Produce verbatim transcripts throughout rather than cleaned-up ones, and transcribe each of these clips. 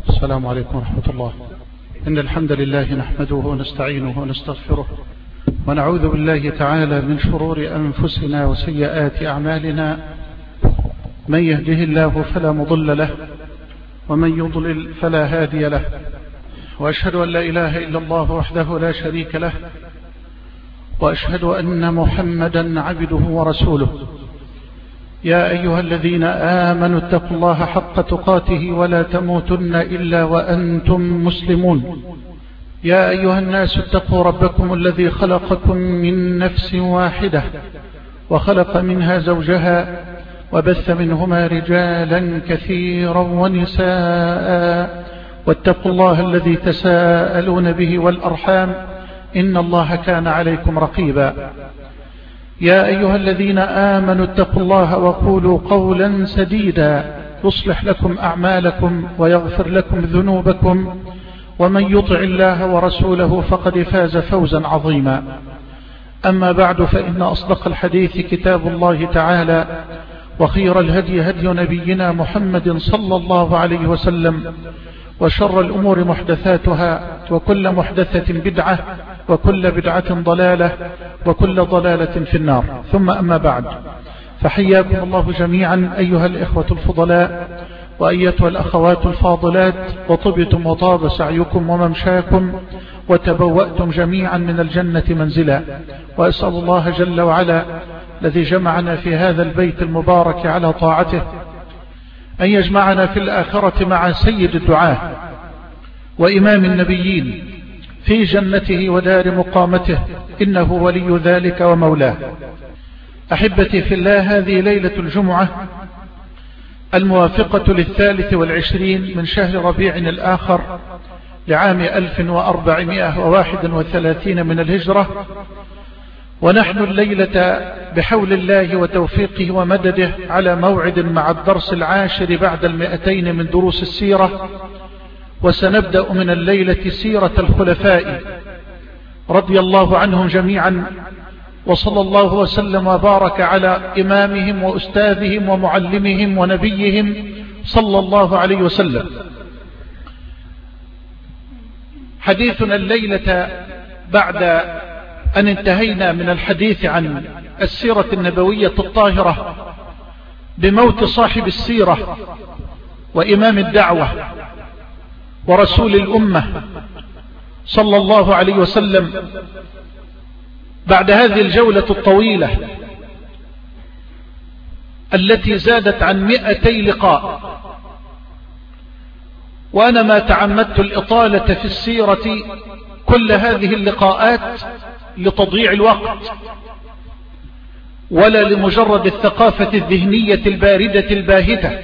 السلام عليكم ورحمة الله. إن الحمد لله نحمده ونستعينه ونستغفره ونعوذ بالله تعالى من شرور أنفسنا وسيئات أعمالنا. من يهده الله فلا مضل له ومن يضلل فلا هادي له، وأشهد أن لا إله إلا الله وحده لا شريك له، وأشهد أن محمدا عبده ورسوله. يا أيها الذين آمنوا اتقوا الله حق تقاته ولا تموتن إلا وأنتم مسلمون. يا أيها الناس اتقوا ربكم الذي خلقكم من نفس واحدة وخلق منها زوجها وبث منهما رجالا كثيرا ونساء، واتقوا الله الذي تساءلون به والأرحام إن الله كان عليكم رقيبا. يا أيها الذين آمنوا اتقوا الله وقولوا قولا سديدا يصلح لكم أعمالكم ويغفر لكم ذنوبكم، ومن يطع الله ورسوله فقد فاز فوزا عظيما. أما بعد، فإن أصدق الحديث كتاب الله تعالى، وخير الهدي هدي نبينا محمد صلى الله عليه وسلم، وشر الأمور محدثاتها، وكل محدثة بدعة، وكل بدعة ضلالة، وكل ضلالة في النار. ثم أما بعد، فحياكم الله جميعا أيها الإخوة الفضلاء وأيتها الأخوات الفاضلات، وطبتم وطاب سعيكم وممشاكم، وتبوأتم جميعا من الجنة منزلا. وأسأل الله جل وعلا الذي جمعنا في هذا البيت المبارك على طاعته أن يجمعنا في الآخرة مع سيد الدعاة وإمام النبيين في جنته ودار مقامته، إنه ولي ذلك ومولاه. أحبتي في الله، هذه ليلة الجمعة الموافقة للثالث والعشرين من شهر ربيع الآخر لعام ألف وأربعمائة وواحد وثلاثين من الهجرة، ونحن الليلة بحول الله وتوفيقه ومدده على موعد مع الدرس العاشر بعد المئتين من دروس السيرة. وسنبدأ من الليلة سيرة الخلفاء رضي الله عنهم جميعا، وصلى الله وسلم وبارك على إمامهم وأستاذهم ومعلمهم ونبيهم صلى الله عليه وسلم. حديثنا الليلة بعد أن انتهينا من الحديث عن السيرة النبوية الطاهرة بموت صاحب السيرة وإمام الدعوة ورسول الأمة صلى الله عليه وسلم، بعد هذه الجولة الطويلة التي زادت عن مئتي لقاء، وأنا ما تعمدت الإطالة في السيرة كل هذه اللقاءات لتضييع الوقت، ولا لمجرد الثقافة الذهنية الباردة الباهتة،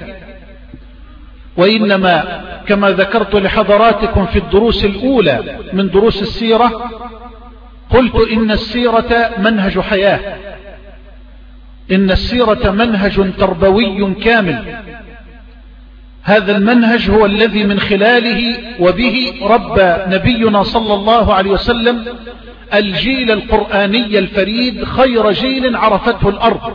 وإنما كما ذكرت لحضراتكم في الدروس الأولى من دروس السيرة، قلت إن السيرة منهج حياة، إن السيرة منهج تربوي كامل. هذا المنهج هو الذي من خلاله وبه ربى نبينا صلى الله عليه وسلم الجيل القرآني الفريد، خير جيل عرفته الأرض.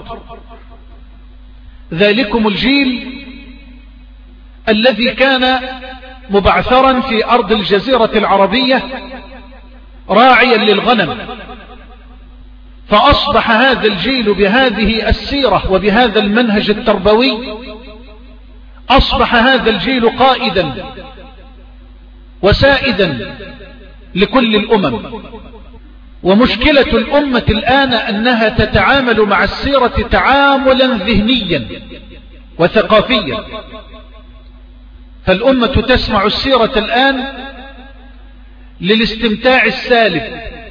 ذلكم الجيل الذي كان مبعثرا في أرض الجزيرة العربية راعيا للغنم، فأصبح هذا الجيل بهذه السيرة وبهذا المنهج التربوي، أصبح هذا الجيل قائدا وسائدا لكل الأمم. ومشكلة الأمة الآن أنها تتعامل مع السيرة تعاملا ذهنيا وثقافيا، فالأمة تسمع السيرة الآن للاستمتاع السالب،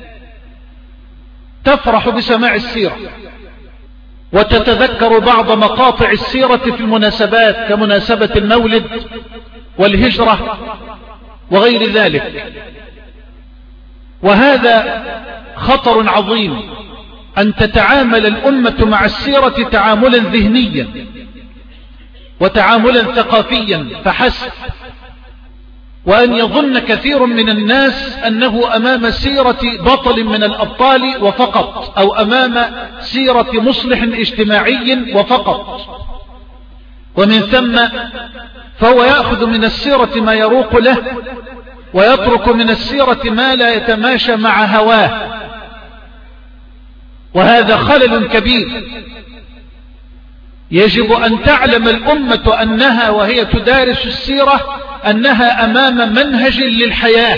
تفرح بسماع السيرة وتتذكر بعض مقاطع السيرة في المناسبات كمناسبة المولد والهجرة وغير ذلك. وهذا خطر عظيم، أن تتعامل الأمة مع السيرة تعاملا ذهنيا وتعاملا ثقافيا فحسب، وأن يظن كثير من الناس أنه أمام سيرة بطل من الأبطال وفقط، أو أمام سيرة مصلح اجتماعي وفقط. ومن ثم فهو يأخذ من السيرة ما يروق له، ويترك من السيرة ما لا يتماشى مع هواه، وهذا خلل كبير. يجب أن تعلم الأمة أنها وهي تدارس السيرة أنها أمام منهج للحياة،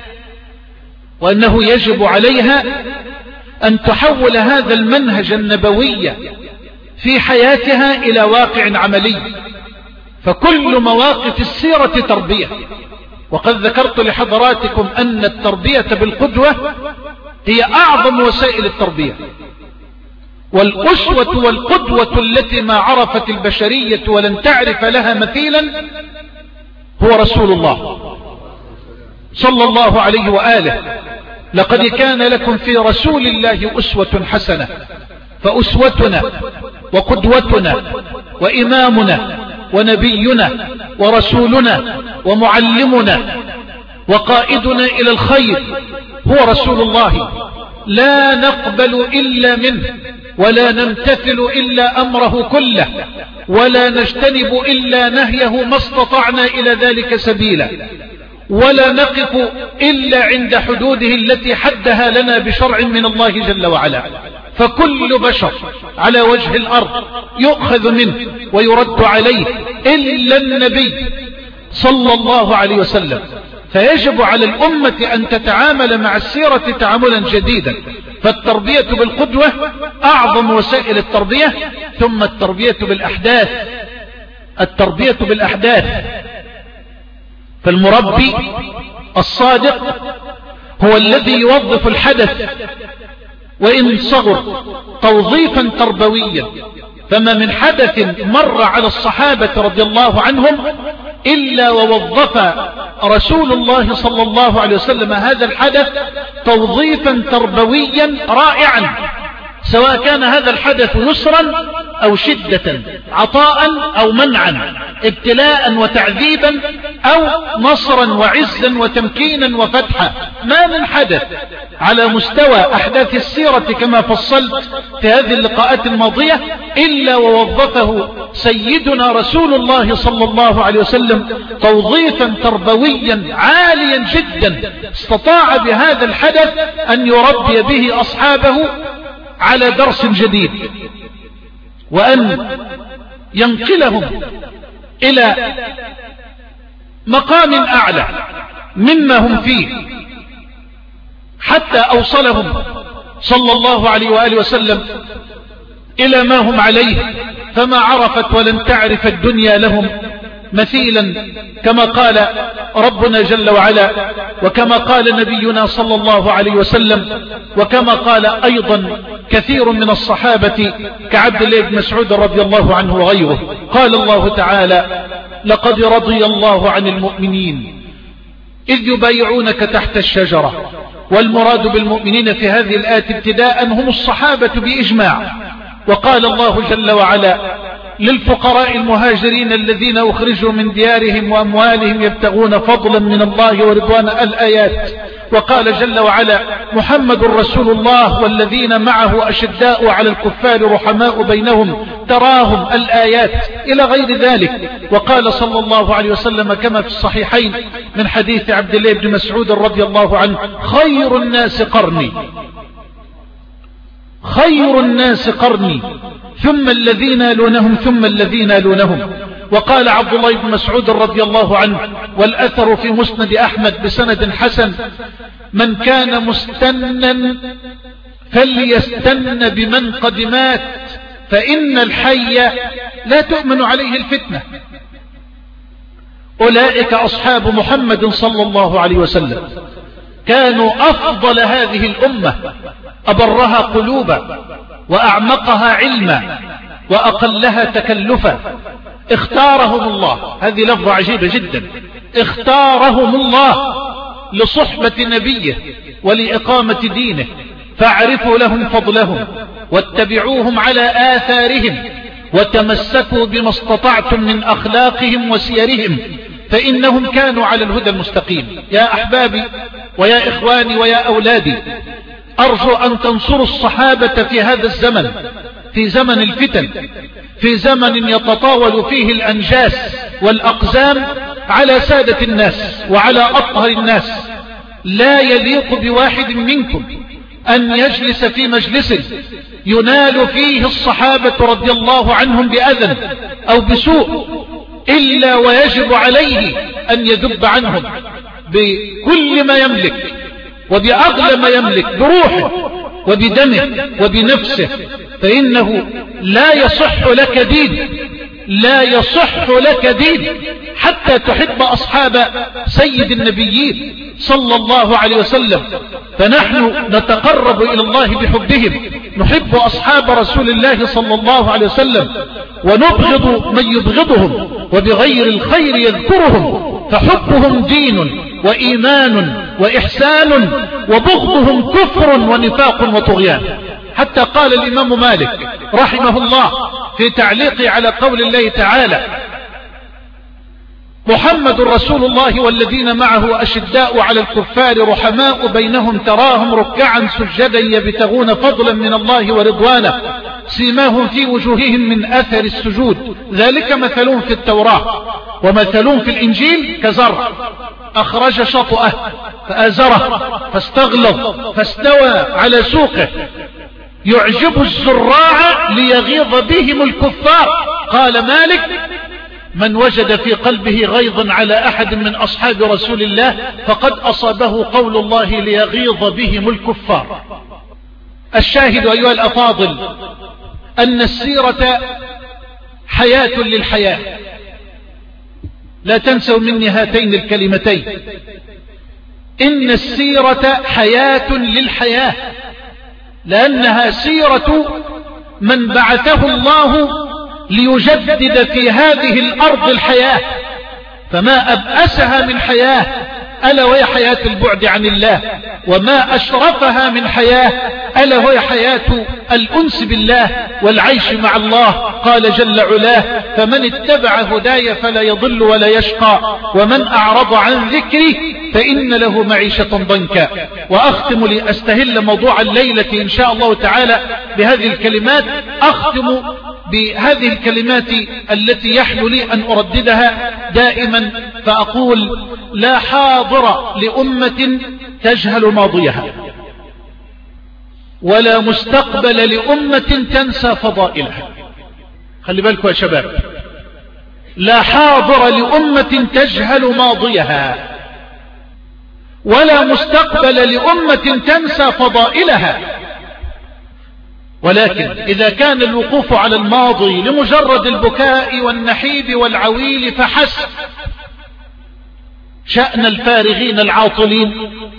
وأنه يجب عليها أن تحول هذا المنهج النبوي في حياتها إلى واقع عملي. فكل مواقف السيرة تربية، وقد ذكرت لحضراتكم أن التربية بالقدوة هي أعظم وسائل التربية، والأسوة والقدوة التي ما عرفت البشرية ولن تعرف لها مثيلا هو رسول الله صلى الله عليه وآله. لقد كان لكم في رسول الله أسوة حسنة، فأسوتنا وقدوتنا وإمامنا ونبينا ورسولنا ومعلمنا وقائدنا إلى الخير هو رسول الله، لا نقبل إلا منه، ولا نمتثل إلا أمره كله، ولا نجتنب إلا نهيه ما استطعنا إلى ذلك سبيلا، ولا نقف إلا عند حدوده التي حدها لنا بشرع من الله جل وعلا. فكل بشر على وجه الأرض يؤخذ منه ويرد عليه إلا النبي صلى الله عليه وسلم. فيجب على الأمة أن تتعامل مع السيرة تعاملا جديدا. فالتربية بالقدوة أعظم وسائل التربية، ثم التربية بالأحداث. التربية بالأحداث، فالمربي الصادق هو الذي يوظف الحدث وإن صغر توظيفا تربويا. فما من حدث مر على الصحابة رضي الله عنهم إلا ووظف رسول الله صلى الله عليه وسلم هذا الحدث توظيفا تربويا رائعا، سواء كان هذا الحدث يسرا أو شدة، عطاء أو منعا، ابتلاء وتعذيبا أو نصرا وعزا وتمكينا وفتحا. ما من حدث على مستوى أحداث السيرة كما فصلت في هذه اللقاءات الماضية إلا ووظفه سيدنا رسول الله صلى الله عليه وسلم توظيفا تربويا عاليا جدا، استطاع بهذا الحدث أن يربي به أصحابه على درس جديد، وأن ينقلهم إلى مقام أعلى مما هم فيه، حتى أوصلهم صلى الله عليه وآله وسلم إلى ما هم عليه، فما عرفت ولن تعرف الدنيا لهم مثيلا، كما قال ربنا جل وعلا، وكما قال نبينا صلى الله عليه وسلم، وكما قال أيضا كثير من الصحابة كعبد الله بن مسعود رضي الله عنه وغيره. قال الله تعالى: لقد رضي الله عن المؤمنين إذ يبايعونك تحت الشجرة. والمراد بالمؤمنين في هذه الآية ابتداء هم الصحابة بإجماع. وقال الله جل وعلا للفقراء المهاجرين الذين أخرجوا من ديارهم وأموالهم يبتغون فضلا من الله ورضوانا الآيات. وقال جل وعلا: محمد رسول الله والذين معه أشداء على الكفار رحماء بينهم تراهم الآيات إلى غير ذلك. وقال صلى الله عليه وسلم كما في الصحيحين من حديث عبد الله بن مسعود رضي الله عنه: خير الناس قرني، خير الناس قرني ثم الذين يلونهم ثم الذين يلونهم. وقال عبد الله بن مسعود رضي الله عنه، والأثر في مسند أحمد بسند حسن: من كان مستنا فليستن بمن قد مات، فإن الحي لا تؤمن عليه الفتنة. أولئك أصحاب محمد صلى الله عليه وسلم، كانوا أفضل هذه الأمة، أبرها قلوبا وأعمقها علما وأقلها تكلفا. اختارهم الله، هذه لفظة عجيبة جدا، اختارهم الله لصحبة نبيه ولإقامة دينه، فاعرفوا لهم فضلهم واتبعوهم على آثارهم وتمسكوا بما استطعتم من أخلاقهم وسيرهم، فإنهم كانوا على الهدى المستقيم. يا أحبابي ويا إخواني ويا أولادي، أرجو أن تنصروا الصحابة في هذا الزمن، في زمن الفتن، في زمن يتطاول فيه الأنجاس والأقزام على سادة الناس وعلى أطهر الناس. لا يليق بواحد منكم أن يجلس في مجلس ينال فيه الصحابة رضي الله عنهم بأذى أو بسوء إلا ويجب عليه أن يذب عنهم بكل ما يملك وبأغلى ما يملك، بروحه وبدمه وبنفسه، فإنه لا يصح لك دين، لا يصح لك دين حتى تحب أصحاب سيد النبيين صلى الله عليه وسلم. فنحن نتقرب إلى الله بحبهم، نحب أصحاب رسول الله صلى الله عليه وسلم ونبغض من يبغضهم وبغير الخير يذكرهم، فحبهم دين وإيمان وإحسان وبغضهم كفر ونفاق وطغيان. حتى قال الإمام مالك رحمه الله في تعليقه على قول الله تعالى: محمد رسول الله والذين معه أشداء على الكفار رحماء بينهم تراهم ركعا سجدا يبتغون فضلا من الله ورضوانه سيماهم في وجوههم من أثر السجود ذلك مثلهم في التوراة ومثلهم في الإنجيل كزرع أخرج شطأه فآزره فاستغلظ فاستوى على سوقه يعجب الزراع ليغيظ بهم الكفار. قال مالك: من وجد في قلبه غيظا على أحد من أصحاب رسول الله فقد أصابه قول الله ليغيظ بهم الكفار. الشاهد أيها الأفاضل أن السيرة حياة للحياة، لا تنسوا مني هاتين الكلمتين، إن السيرة حياة للحياة، لأنها سيرة من بعثه الله ليجدد في هذه الأرض الحياة، فما أبأسها من حياة ألا وهي حياة البعد عن الله، وما أشرفها من حياة ألا وهي حياة الأنس بالله والعيش مع الله. قال جل علاه: فمن اتبع هداي فلا يضل ولا يشقى ومن أعرض عن ذكري فإن له معيشة ضنكا. وأختم لأستهل موضوع الليلة إن شاء الله تعالى بهذه الكلمات، أختم بهذه الكلمات التي يحلو لي أن أرددها دائما، فأقول: لا حاضر لأمة تجهل ماضيها، ولا مستقبل لأمة تنسى فضائلها. خلي بالكم يا شباب، لا حاضر لأمة تجهل ماضيها، ولا مستقبل لأمة تنسى فضائلها. ولكن إذا كان الوقوف على الماضي لمجرد البكاء والنحيب والعويل فحسب، شأن الفارغين العاطلين،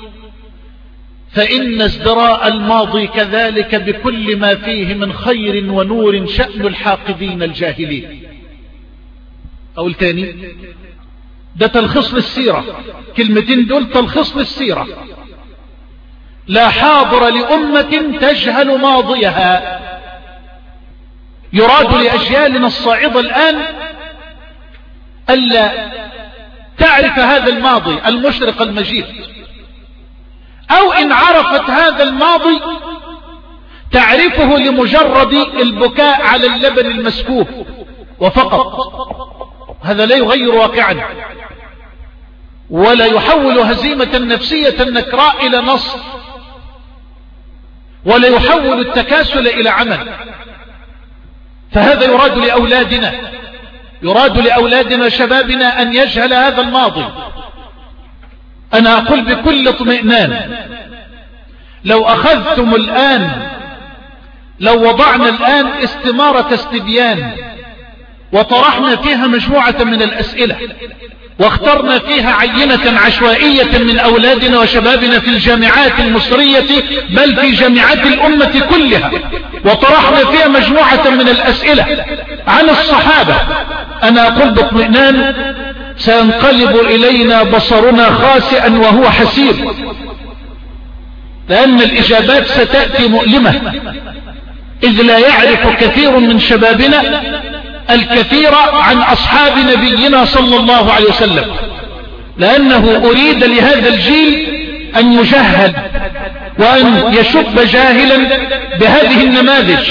فإن ازدراء الماضي كذلك بكل ما فيه من خير ونور شأن الحاقدين الجاهلين. أقول تاني، ده تلخيص للسيرة، كلمتين دول تلخيص للسيرة. لا حاضر لأمة تجهل ماضيها. يراد لأجيالنا الصاعدة الآن ألا تعرف هذا الماضي المشرق المجيد، أو إن عرفت هذا الماضي تعرفه لمجرد البكاء على اللبن المسكوب وفقط. هذا لا يغير واقعا، ولا يحول هزيمة نفسية النكراء إلى نصر، ولا يحول التكاسل إلى عمل. فهذا يراد لأولادنا، يراد لأولادنا شبابنا أن يجهل هذا الماضي. أنا أقول بكل اطمئنان، لو أخذتم الآن، لو وضعنا الآن استمارة استبيان وطرحنا فيها مجموعة من الأسئلة، واخترنا فيها عينة عشوائية من أولادنا وشبابنا في الجامعات المصرية بل في جامعات الأمة كلها، وطرحنا فيها مجموعة من الأسئلة عن الصحابة، أنا أقول باطمئنان سينقلب إلينا بصرنا خاسئا وهو حسير، لأن الإجابات ستأتي مؤلمة، إذ لا يعرف كثير من شبابنا الكثير عن أصحاب نبينا صلى الله عليه وسلم، لأنه أريد لهذا الجيل أن يجهل وأن يشب جاهلا بهذه النماذج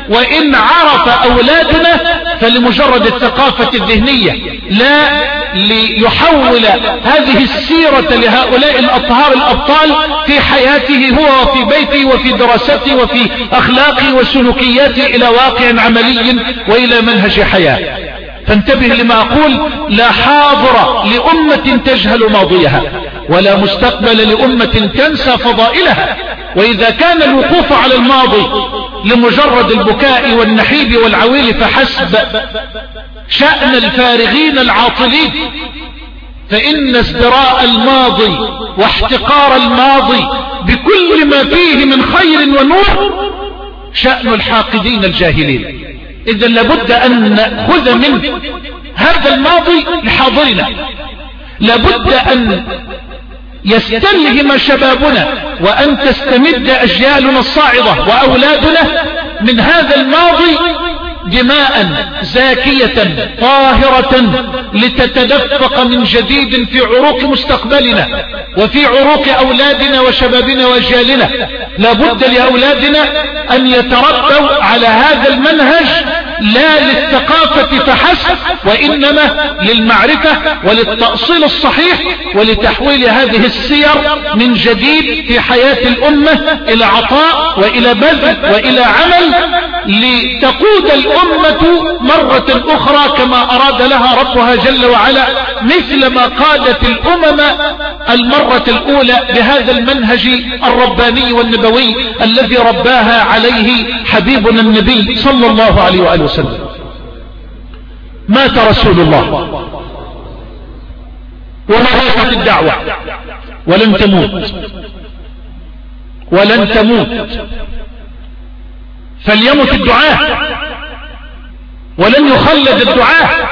وإن عرف أولادنا فلمجرد الثقافة الذهنية، لا ليحول هذه السيرة لهؤلاء الأطهار الأبطال في حياته هو وفي بيته وفي دراسته وفي أخلاقه وسلوكياته إلى واقع عملي وإلى منهج حياة. فانتبه لما أقول، لا حاضر لأمة تجهل ماضيها، ولا مستقبل لأمة تنسى فضائلها. وإذا كان الوقوف على الماضي لمجرد البكاء والنحيب والعويل فحسب شأن الفارغين العاطلين، فإن ازدراء الماضي واحتقار الماضي بكل ما فيه من خير ونور شأن الحاقدين الجاهلين. إذا لابد أن نأخذ من هذا الماضي لحاضرنا، لابد أن يستلهم شبابنا وأن تستمد أجيالنا الصاعدة وأولادنا من هذا الماضي دماء زاكية طاهرة لتتدفق من جديد في عروق مستقبلنا وفي عروق أولادنا وشبابنا وأجيالنا. لابد لأولادنا أن يتربوا على هذا المنهج، لا للثقافة فحسب، وإنما للمعرفة وللتأصيل الصحيح ولتحويل هذه السير من جديد في حياة الأمة إلى عطاء وإلى بذل وإلى عمل، لتقود الأمة مرة أخرى كما أراد لها ربها جل وعلا، مثل ما قادت الأمم المرة الأولى بهذا المنهج الرباني والنبوي الذي رباها عليه حبيبنا النبي صلى الله عليه وآله وسلم. مات رسول الله وماتت الدعوة ولن تموت ولن تموت، فليمت الدعاء ولن يخلد الدعاء،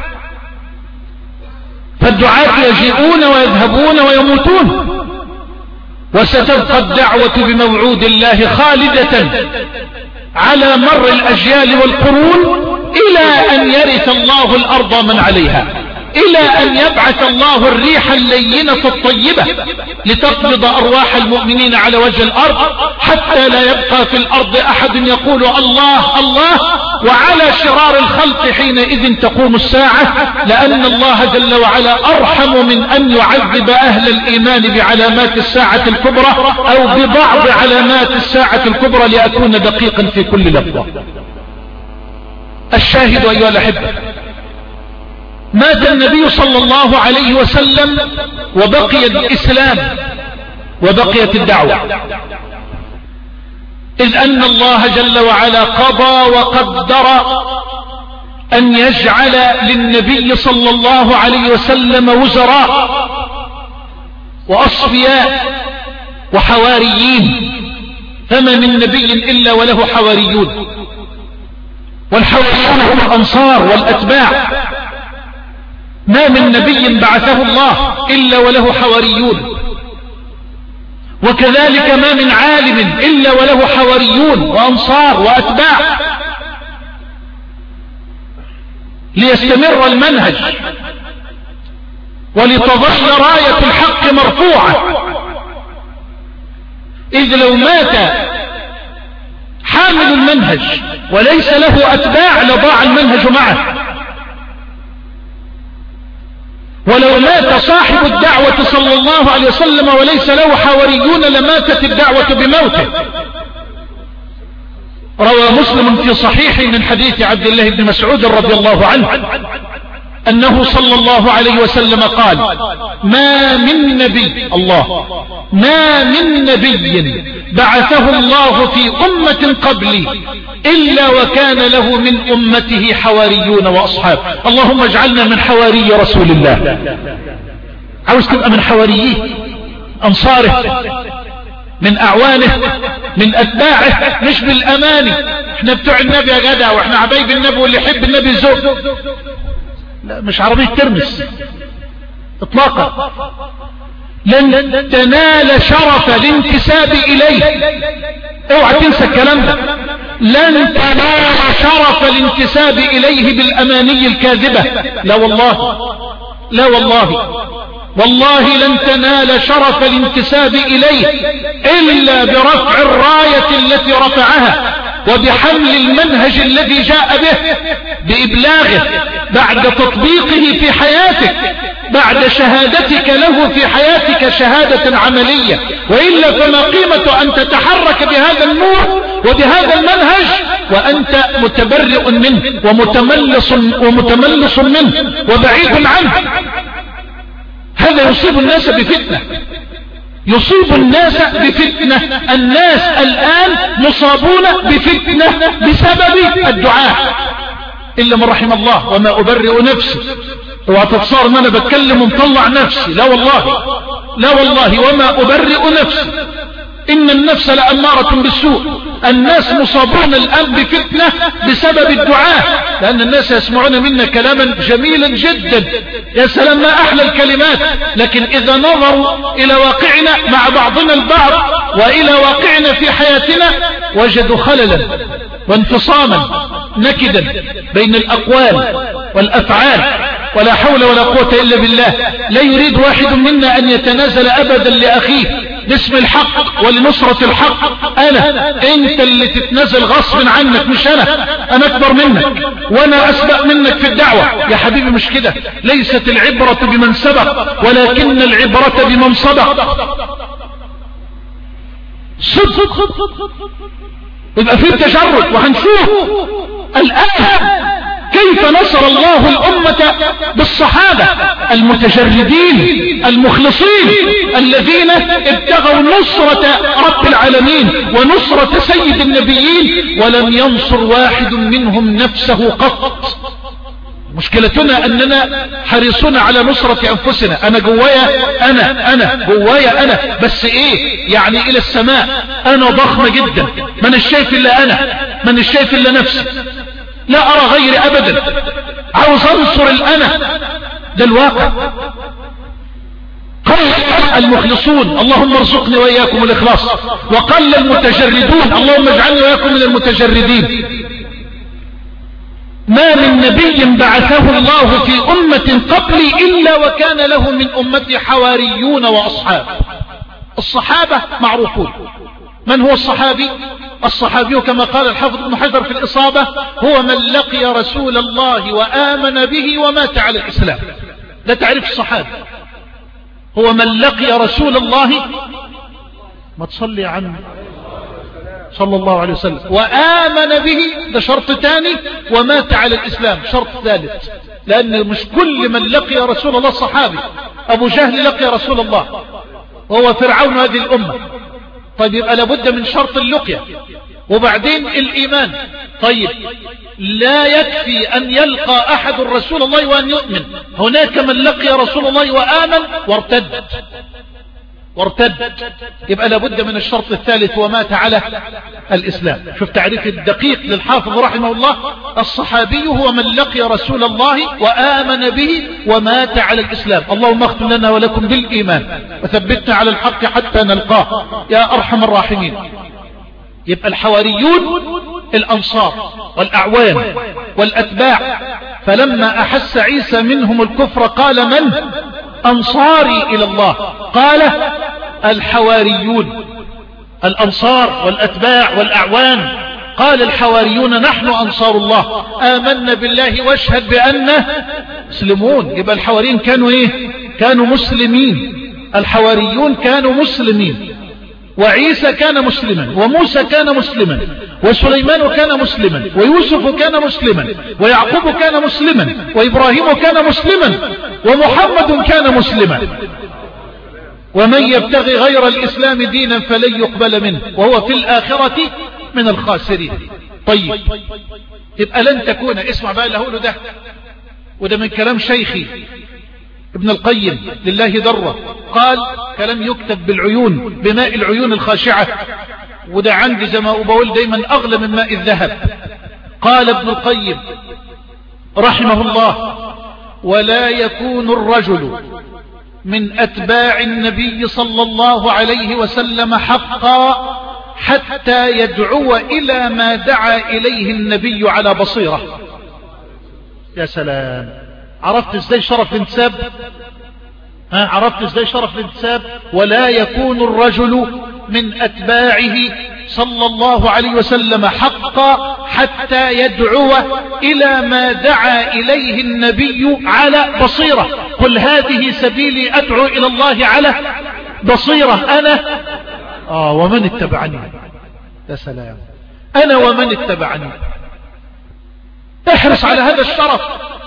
فالدعاة يجيئون ويذهبون ويموتون، وستبقى الدعوة بموعود الله خالدة على مر الأجيال والقرون إلى أن يرث الله الأرض من عليها، إلى أن يبعث الله الريح اللينة الطيبة لتقبض أرواح المؤمنين على وجه الأرض، حتى لا يبقى في الأرض أحد يقول الله الله، وعلى شرار الخلق حينئذ تقوم الساعة، لأن الله جل وعلا أرحم من أن يعذب أهل الإيمان بعلامات الساعة الكبرى أو ببعض علامات الساعة الكبرى، لأكون دقيقا في كل لفظة. الشاهد أيها الأحبة، مات النبي صلى الله عليه وسلم وبقي الإسلام وبقيت الدعوة، إذ أن الله جل وعلا قضى وقدر أن يجعل للنبي صلى الله عليه وسلم وزراء وأصفياء وحواريين، فما من نبي إلا وله حواريون، والحواريون هم الأنصار والأتباع. ما من نبي بعثه الله إلا وله حواريون، وكذلك ما من عالم إلا وله حواريون وأنصار وأتباع، ليستمر المنهج ولتظل راية الحق مرفوعة. إذ لو مات حامل المنهج وليس له أتباع لضاع المنهج معه، ولو مات صاحب الدعوة صلى الله عليه وسلم وليس له حواريون لماتت الدعوة بموته. روى مسلم في صحيحه من حديث عبد الله بن مسعود رضي الله عنه أنه صلى الله عليه وسلم قال: ما من نبي الله ما من نبي بعثه الله في أمة قبلي إلا وكان له من أمته حواريون وأصحاب. اللهم اجعلنا من حواري رسول الله. عاوز تبقى من حواريه، أنصاره، من أعوانه، من أتباعه، مش بالأماني. احنا بتوع النبي يا جدع، واحنا حبايب النبي، واللي يحب النبي زوج. لا، مش عربية ترمس اطلاقا. لن تنال شرف الانتساب اليه، اوعى تنسى الكلام ده. لن تنال شرف الانتساب اليه بالاماني الكاذبة، لا والله، لا والله، والله لن تنال شرف الانتساب اليه الا برفع الراية التي رفعها وبحمل المنهج الذي جاء به، بإبلاغه بعد تطبيقه في حياتك، بعد شهادتك له في حياتك شهادة عملية. وإلا فما قيمة أن تتحرك بهذا النور وبهذا المنهج وأنت متبرئ منه ومتملص, ومتملص منه وبعيد عنه؟ هذا يصيب الناس بفتنة، يصيب الناس بفتنة. الناس الآن مصابون بفتنة بسبب الدعاء إلا من رحم الله. وما أبرئ نفسي، وتتصار ان انا بتكلم ومطلع نفسي، لا والله لا والله وما أبرئ نفسي إن النفس لأمارة بالسوء. الناس مصابون الآن بفتنة بسبب الدعاء، لأن الناس يسمعون منا كلاما جميلا جدا، يا سلام ما أحلى الكلمات، لكن إذا نظروا إلى واقعنا مع بعضنا البعض وإلى واقعنا في حياتنا وجدوا خللا وانفصاما نكدا بين الأقوال والأفعال، ولا حول ولا قوة إلا بالله. لا يريد واحد منا أن يتنازل أبدا لأخيه باسم الحق ولنصرة الحق. أنا أنت اللي تتنازل غصب عنك، مش أنا. أنا أكبر منك وأنا أسبق منك في الدعوة. يا حبيبي مش كده، ليست العبرة بمن سبق ولكن العبرة بمن صدق. صدق يبقى فيه تجرد. وهنشوف الآن كيف نصر الله الأمة بالصحابة المتجردين المخلصين الذين ابتغوا نصرة رب العالمين ونصرة سيد النبيين، ولم ينصر واحد منهم نفسه قط. مشكلتنا أننا حريصون على نصرة أنفسنا. أنا جوايا أنا أنا جوايا أنا بس إيه يعني إلى السماء. أنا ضخم جدا، من الشايف إلا أنا، من الشايف إلا نفسي، لا أرى غيري أبدا. عاوز أنصر الأنا، ده الواقع. قل المخلصون اللهم ارزقني وإياكم الإخلاص، وقل المتجردون اللهم اجعلني وإياكم من المتجردين. ما من نبي بعثه الله في أمة قبلي إلا وكان له من أمتي حواريون وأصحاب. الصحابة معروفون. من هو الصحابي؟ الصحابي كما قال الحافظ ابن حجر في الإصابة هو من لقي رسول الله وآمن به ومات على الإسلام. لا تعرف الصحابي، هو من لقي رسول الله، ما تصلي عنه صلى الله عليه وسلم، وآمن به، ده شرط ثاني، ومات على الإسلام شرط ثالث. لأن مش كل من لقي رسول الله صحابي. أبو جهل لقي رسول الله وهو فرعون هذه الأمة. طيب يبقى لابد من شرط اللقية، وبعدين الإيمان. طيب لا يكفي أن يلقى أحد رسول الله وأن يؤمن، هناك من لقي رسول الله وآمن وارتد وارتد يبقى لابد من الشرط الثالث ومات على الإسلام. شوف تعريف الدقيق للحافظ رحمه الله: الصحابي هو من لقي رسول الله وآمن به ومات على الإسلام. اللهم اختم لنا ولكم بالإيمان وثبتنا على الحق حتى نلقاه يا أرحم الراحمين. يبقى الحواريون الأنصار والأعوان والأتباع. فلما أحس عيسى منهم الكفر قال: من أنصاري إلى الله؟ قال: الحواريون. الأنصار والأتباع والأعوان. قال الحواريون: نحن أنصار الله، آمنا بالله واشهد بأننا مسلمون. يبقى الحواريين كانوا إيه؟ كانوا مسلمين. الحواريون كانوا مسلمين. وعيسى كان مسلما، وموسى كان مسلما، وسليمان كان مسلما، ويوسف كان مسلما، ويعقوب كان مسلما، وإبراهيم كان مسلما، ومحمد كان مسلما. ومن يبتغي غير الإسلام دينا فلن يقبل منه وهو في الآخرة من الخاسرين. طيب يبقى لن تكون، اسمع بقى اللي هقوله ده، وده من كلام شيخي ابن القيم لله ضره. قال كلام يكتب بالعيون، بماء العيون الخاشعة، وده عندي زي ما بقول دايما أغلى من ماء الذهب. قال ابن القيم رحمه الله: ولا يكون الرجل من أتباع النبي صلى الله عليه وسلم حقا حتى يدعو إلى ما دعا إليه النبي على بصيرة. يا سلام، عرفت ازاي شرف الانتساب؟ ها عرفت ازاي شرف الانتساب؟ ولا يكون الرجل من أتباعه صلى الله عليه وسلم حقا حتى يدعو إلى ما دعا إليه النبي على بصيرة. قل هذه سبيلي أدعو إلى الله على بصيرة أنا آه ومن اتبعني. يا سلام، أنا ومن اتبعني. احرص على هذا الشرف،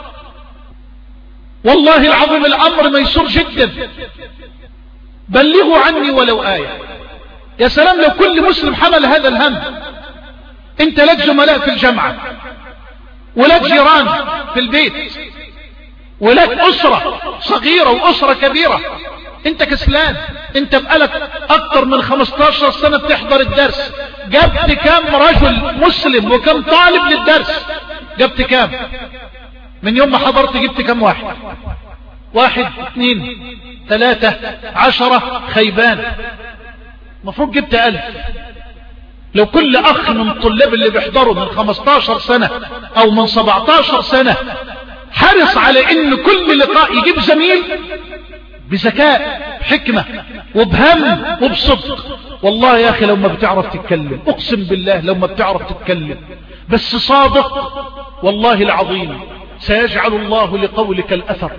والله العظيم الأمر ميسور جدا. بلغوا عني ولو آية. يا سلام لو كل مسلم حمل هذا الهم. انت لك زملاء في الجامعة، ولك جيران في البيت، ولك أسرة صغيرة وأسرة كبيرة. انت كسلان، انت بقالك اكتر من خمستاشر سنة بتحضر الدرس. جبت كام رجل مسلم وكم طالب للدرس؟ جبت كام؟ من يوم ما حضرت جبت كام واحد؟ واحد، اثنين، ثلاثة، عشرة، خيبان. مفروض جبت ألف. لو كل أخ من الطلاب اللي بيحضروا من خمستاشر سنة أو من سبعتاشر سنة حرص على إن كل لقاء يجيب زميل بذكاء، بحكمة، وبهم، وبصدق. والله يا أخي لو ما بتعرف تتكلم، أقسم بالله لو ما بتعرف تتكلم بس صادق، والله العظيم سيجعل الله لقولك الأثر.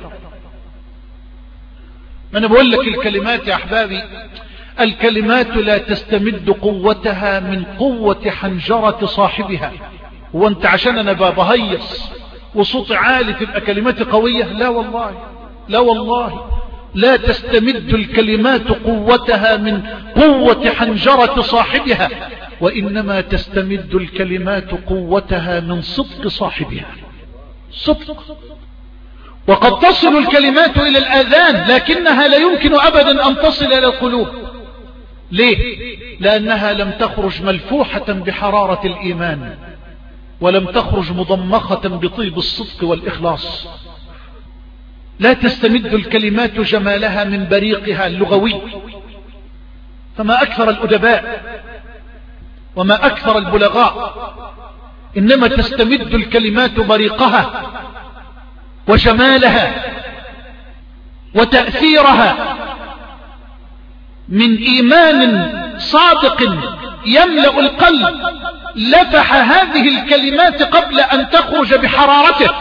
ما أنا بقول لك الكلمات يا أحبابي، الكلمات لا تستمد قوتها من قوة حنجرة صاحبها. وانت عشان أنا بهيص وصوت عالي تبقى كلماتي قوية؟ لا والله، لا والله، لا تستمد الكلمات قوتها من قوة حنجرة صاحبها، وإنما تستمد الكلمات قوتها من صدق صاحبها. صدق. وقد تصل الكلمات إلى الآذان لكنها لا يمكن أبدا أن تصل إلى القلوب. ليه؟ لأنها لم تخرج ملفوحة بحرارة الإيمان، ولم تخرج مضمخة بطيب الصدق والإخلاص. لا تستمد الكلمات جمالها من بريقها اللغوي. فما أكثر الأدباء وما أكثر البلغاء، إنما تستمد الكلمات بريقها وجمالها وتأثيرها من إيمان صادق يملأ القلب لفح هذه الكلمات قبل أن تخرج بحرارته.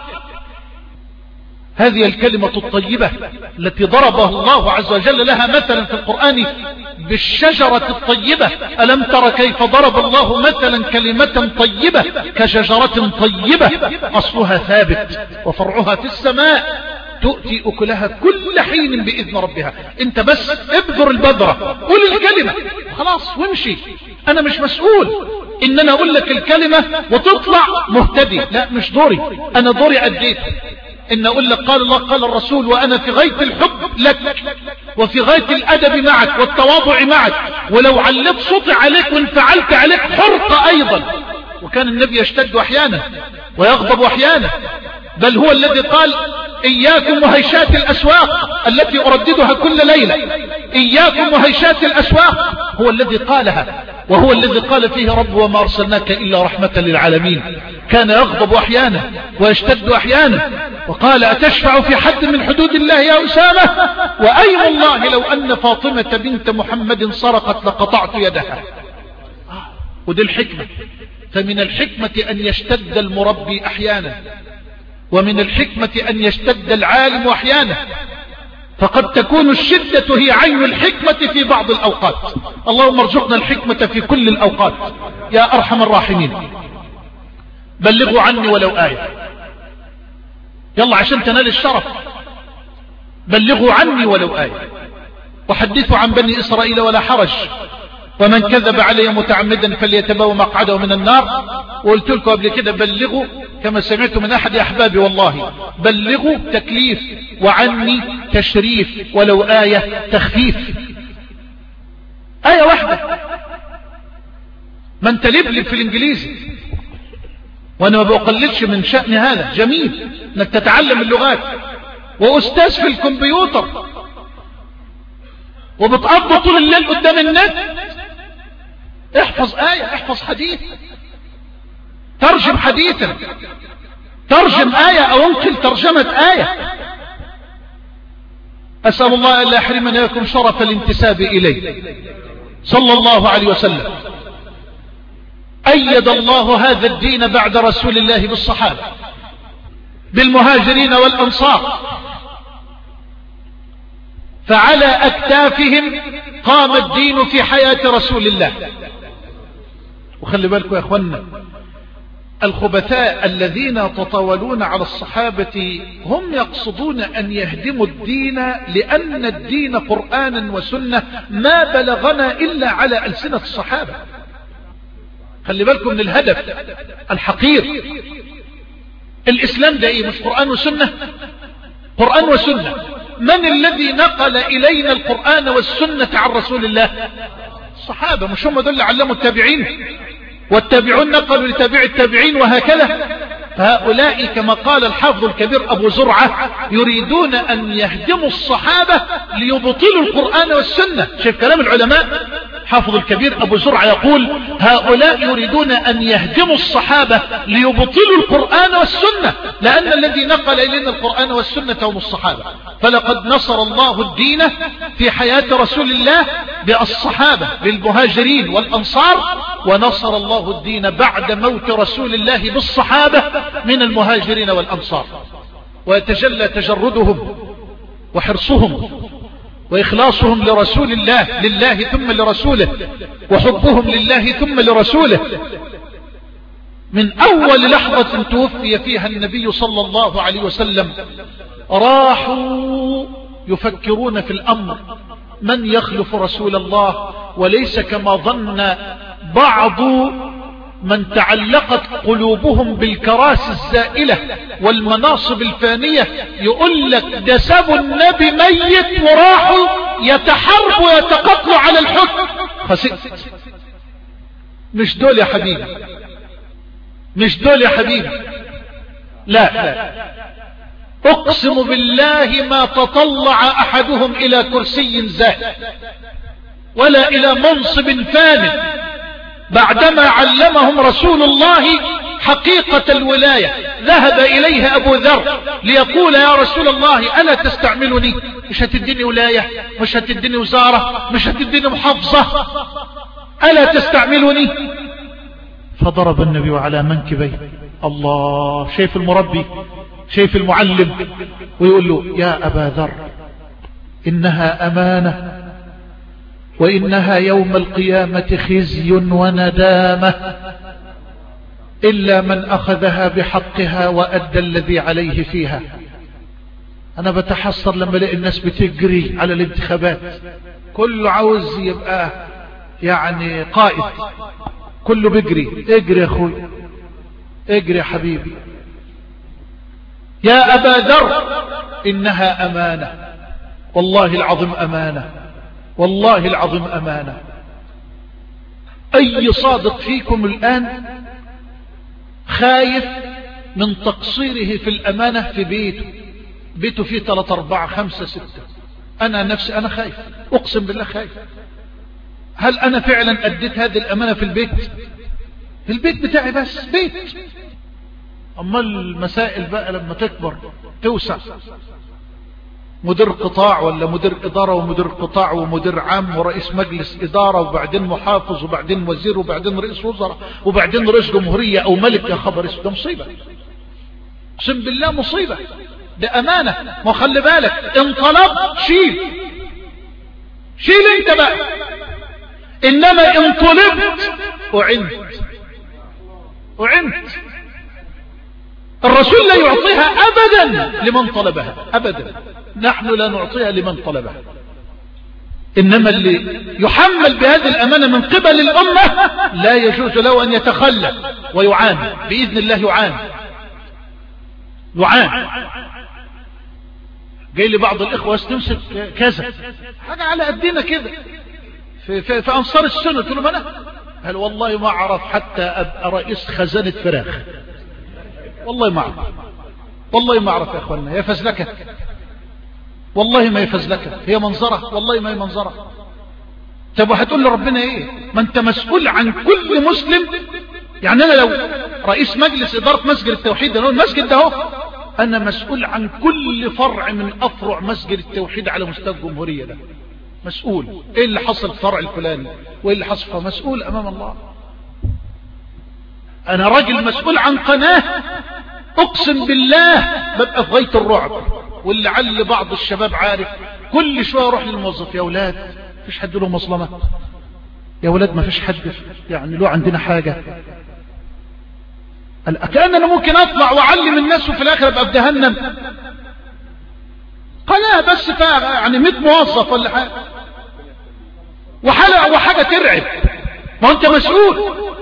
هذه الكلمة الطيبة التي ضربه الله عز وجل لها مثلا في القرآن بالشجرة الطيبة. ألم تر كيف ضرب الله مثلا كلمة طيبة كشجرة طيبة أصلها ثابت وفرعها في السماء تؤتي أكلها كل حين بإذن ربها. انت بس ابذر البذرة، قول الكلمة خلاص وامشي. انا مش مسؤول ان انا اقول لك الكلمة وتطلع مهتدي، لا مش دوري. انا دوري اديت ان اقول لك قال الله قال الرسول، وانا في غاية الحب لك وفي غاية الادب معك والتواضع معك. ولو علت صوتي عليك وانفعلت عليك حرق ايضا. وكان النبي يشتد احيانا ويغضب احيانا، بل هو الذي قال إياكم وهيشات الأسواق التي أرددها كل ليلة. إياكم وهيشات الأسواق هو الذي قالها، وهو الذي قال فيه رب وما أرسلناك إلا رحمة للعالمين. كان يغضب أحيانا ويشتد أحيانا، وقال أتشفع في حد من حدود الله يا أسامة؟ وأيم الله لو أن فاطمة بنت محمد سرقت لقطعت يدها. ودي الحكمة. فمن الحكمة أن يشتد المربي أحيانا، ومن الحكمة أن يشتد العالم أحيانا. فقد تكون الشدة هي عين الحكمة في بعض الأوقات. اللهم ارزقنا الحكمة في كل الأوقات يا أرحم الراحمين. بلغوا عني ولو آية. يلا عشان تنال الشرف، بلغوا عني ولو آية. وحدثوا عن بني إسرائيل ولا حرج، ومن كذب علي متعمدا فليتبوأ مقعده من النار. وقلت لكم قبل كده بلغوا كما سمعت من أحد أحبابي، والله بلغوا تكليف، وعني تشريف، ولو آية تخفيف. آية واحدة. ما انت لبلب في الإنجليزي، وأنا ما بقللش من شأن هذا، جميل انك تتعلم اللغات، وأستاذ في الكمبيوتر، وبتقضي طول الليل قدام النت. احفظ آية، احفظ حديث، ترجم حديثا، ترجم آية أو انقل ترجمة آية. أسأل الله أن لا يحرمنا لكم شرف الانتساب إليه صلى الله عليه وسلم. أيد الله هذا الدين بعد رسول الله بالصحابة بالمهاجرين والأنصار، فعلى أكتافهم قام الدين في حياة رسول الله. وخلي بالكم يا أخوانا، الخبثاء الذين يتطاولون على الصحابة هم يقصدون أن يهدموا الدين، لأن الدين قرآنا وسنة ما بلغنا إلا على ألسنة الصحابة. خلي بالكم من الهدف الحقير. الإسلام ده إيه؟ مش قرآن وسنة؟ قرآن وسنة. من الذي نقل إلينا القرآن والسنة عن رسول الله؟ الصحابة. مش هم دول اللي علموا التابعين؟ والتابعون نقلوا لتابع التابعين وهكذا. فهؤلاء كما قال الحافظ الكبير أبو زرعة يريدون أن يهدموا الصحابة ليبطلوا القرآن والسنة. شايف كلام العلماء؟ حافظ الكبير أبو زرعة يقول هؤلاء يريدون أن يهدموا الصحابة ليبطلوا القرآن والسنة، لأن الذي نقل إلينا القرآن والسنة هم الصحابة. فلقد نصر الله الدين في حياة رسول الله بالصحابة بالمهاجرين والأنصار، ونصر الله الدين بعد موت رسول الله بالصحابة من المهاجرين والأنصار. ويتجلى تجردهم وحرصهم وإخلاصهم لرسول الله، لله ثم لرسوله، وحبهم لله ثم لرسوله. من أول لحظة توفي فيها النبي صلى الله عليه وسلم راحوا يفكرون في الأمر من يخلف رسول الله، وليس كما ظن بعض من تعلقت قلوبهم بالكراسي الزائلة والمناصب الفانية، يقول لك ده سابوا النبي ميت وراحوا يتحاربوا ويتقاتلوا على الحكم. خسئت. مش دول يا حبيبي، مش دول يا حبيبي. لا لا، اقسم بالله ما تطلع احدهم الى كرسي زاهد ولا الى منصب فان بعدما علمهم رسول الله حقيقة الولاية. ذهب إليه أبو ذر ليقول يا رسول الله ألا تستعملني؟ مش هتديني ولاية، مش هتديني وزارة، مش هتديني محافظة، ألا تستعملني؟ فضرب النبي على منكبيه. الله، شايف المربي، شايف المعلم، ويقول له يا أبا ذر إنها أمانة، وإنها يوم القيامة خزي وندامة، إلا من أخذها بحقها وأدى الذي عليه فيها. أنا بتحسر لما الاقي الناس بتجري على الانتخابات، كله عاوز يبقى يعني قائد، كله بيجري. اجري يا أخوي، اجري يا حبيبي. يا أبا ذر إنها أمانة، والله العظيم أمانة، والله العظيم أمانة. أي صادق فيكم الآن خايف من تقصيره في الأمانة في بيته؟ بيته فيه ثلاثة أربعة خمسة ستة. أنا نفسي أنا خايف، أقسم بالله خايف. هل أنا فعلا أديت هذه الأمانة في البيت؟ في البيت بتاعي بس، بيت. أما المسائل بقى لما تكبر توسع، مدير قطاع ولا مدير إدارة ومدير قطاع ومدير عام ورئيس مجلس إدارة وبعدين محافظ وبعدين وزير وبعدين رئيس وزراء وبعدين رئيس جمهورية أو ملك، يا خبر اسود، ده مصيبة. اقسم بالله مصيبة، ده أمانة. ما خلي بالك، ان طلبت شيل شيل انت بقى، إنما إن طلبت أعنت أعنت. الرسول لا يعطيها أبدا لمن طلبها، أبدا. نحن لا نعطيها لمن طلبها. إنما اللي يحمل بهذه الأمانة من قبل الأمة لا يجوز له أن يتخلى ويعان، بإذن الله يعان يعان. جاي لي بعض الإخوة تمسك كذا حاجة على قدنا كده في, في, في أنصار السنة، تقول له أنا هل والله ما أعرف حتى أبقى رئيس خزانة فراخ، والله ما أعرف، والله ما أعرف يا أخوانا. هي فزلكة، والله ما هي فزلكة، هي منظرة، والله ما هي منظرة. طب وهتقول لربنا إيه؟ ما أنت مسؤول عن كل مسلم. يعني أنا لو رئيس مجلس إدارة مسجد التوحيد، أنا المسجد ده هو، أنا مسؤول عن كل فرع من أفرع مسجد التوحيد على مستوى الجمهورية. ده مسؤول. إيه اللي حصل في الفرع الفلاني وإيه اللي حصل، مسؤول أمام الله. انا راجل مسؤول عن قناة اقسم بالله ببقى في غاية الرعب. واللي علي بعض الشباب عارف كل شوية اروح للموظف، يا اولاد مفيش حد له مظلمة، يا ولاد ما فيش حد يعني له عندنا حاجة. كأن انا ممكن اطلع واعلم الناس وفي الاخر ابقى في جهنم. قناة بس فيها يعني مئة موظف ولا حاجة، وحلقة وحاجة ترعب، ما انت مسؤول.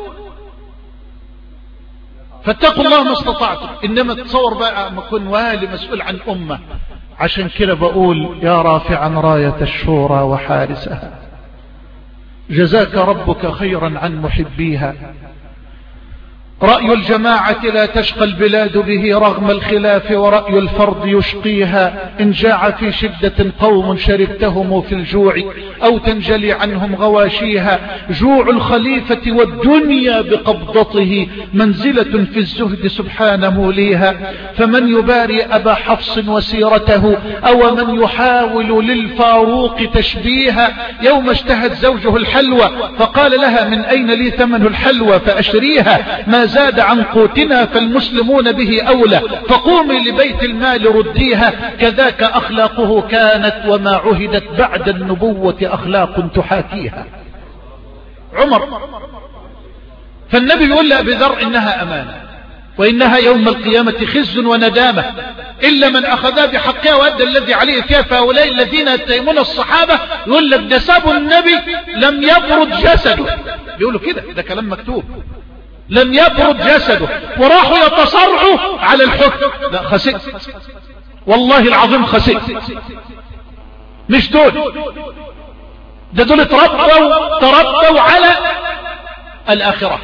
فاتقوا الله ما استطعتم. انما تصور بقى ما اكون والي مسؤول عن امة. عشان كده بقول يا رافعا راية الشورى وحارسها، جزاك ربك خيرا عن محبيها. رأي الجماعة لا تشقى البلاد به رغم الخلاف، ورأي الفرد يشقيها. إن جاع في شدة قوم شربتهم في الجوع، أو تنجلي عنهم غواشيها. جوع الخليفة والدنيا بقبضته، منزلة في الزهد سبحان موليها. فمن يباري أبا حفص وسيرته، أو من يحاول للفاروق تشبيها. يوم اشتهت زوجه الحلوى فقال لها من أين لي ثمن الحلوى فأشريها. ما زاد عن قوتنا فالمسلمون به أولى، فقومي لبيت المال رديها. كذاك أخلاقه كانت، وما عهدت بعد النبوة أخلاق تحاكيها. عمر. فالنبي يقول لأبي ذر إنها أمانة، وإنها يوم القيامة خزي وندامة، إلا من أخذها بحقها وأدى الذي عليه فيها. فهؤلاء الذين يتهمون الصحابة يقول لك ده سابوا النبي لم يبرد جسده، بيقولوا كده، ده كلام مكتوب، لم يبرد جسده، وراحوا يتصرعوا على الحكم. لا خسئت والله العظيم، خسئت. مش دول، ده دول تربوا تربوا على الآخرة.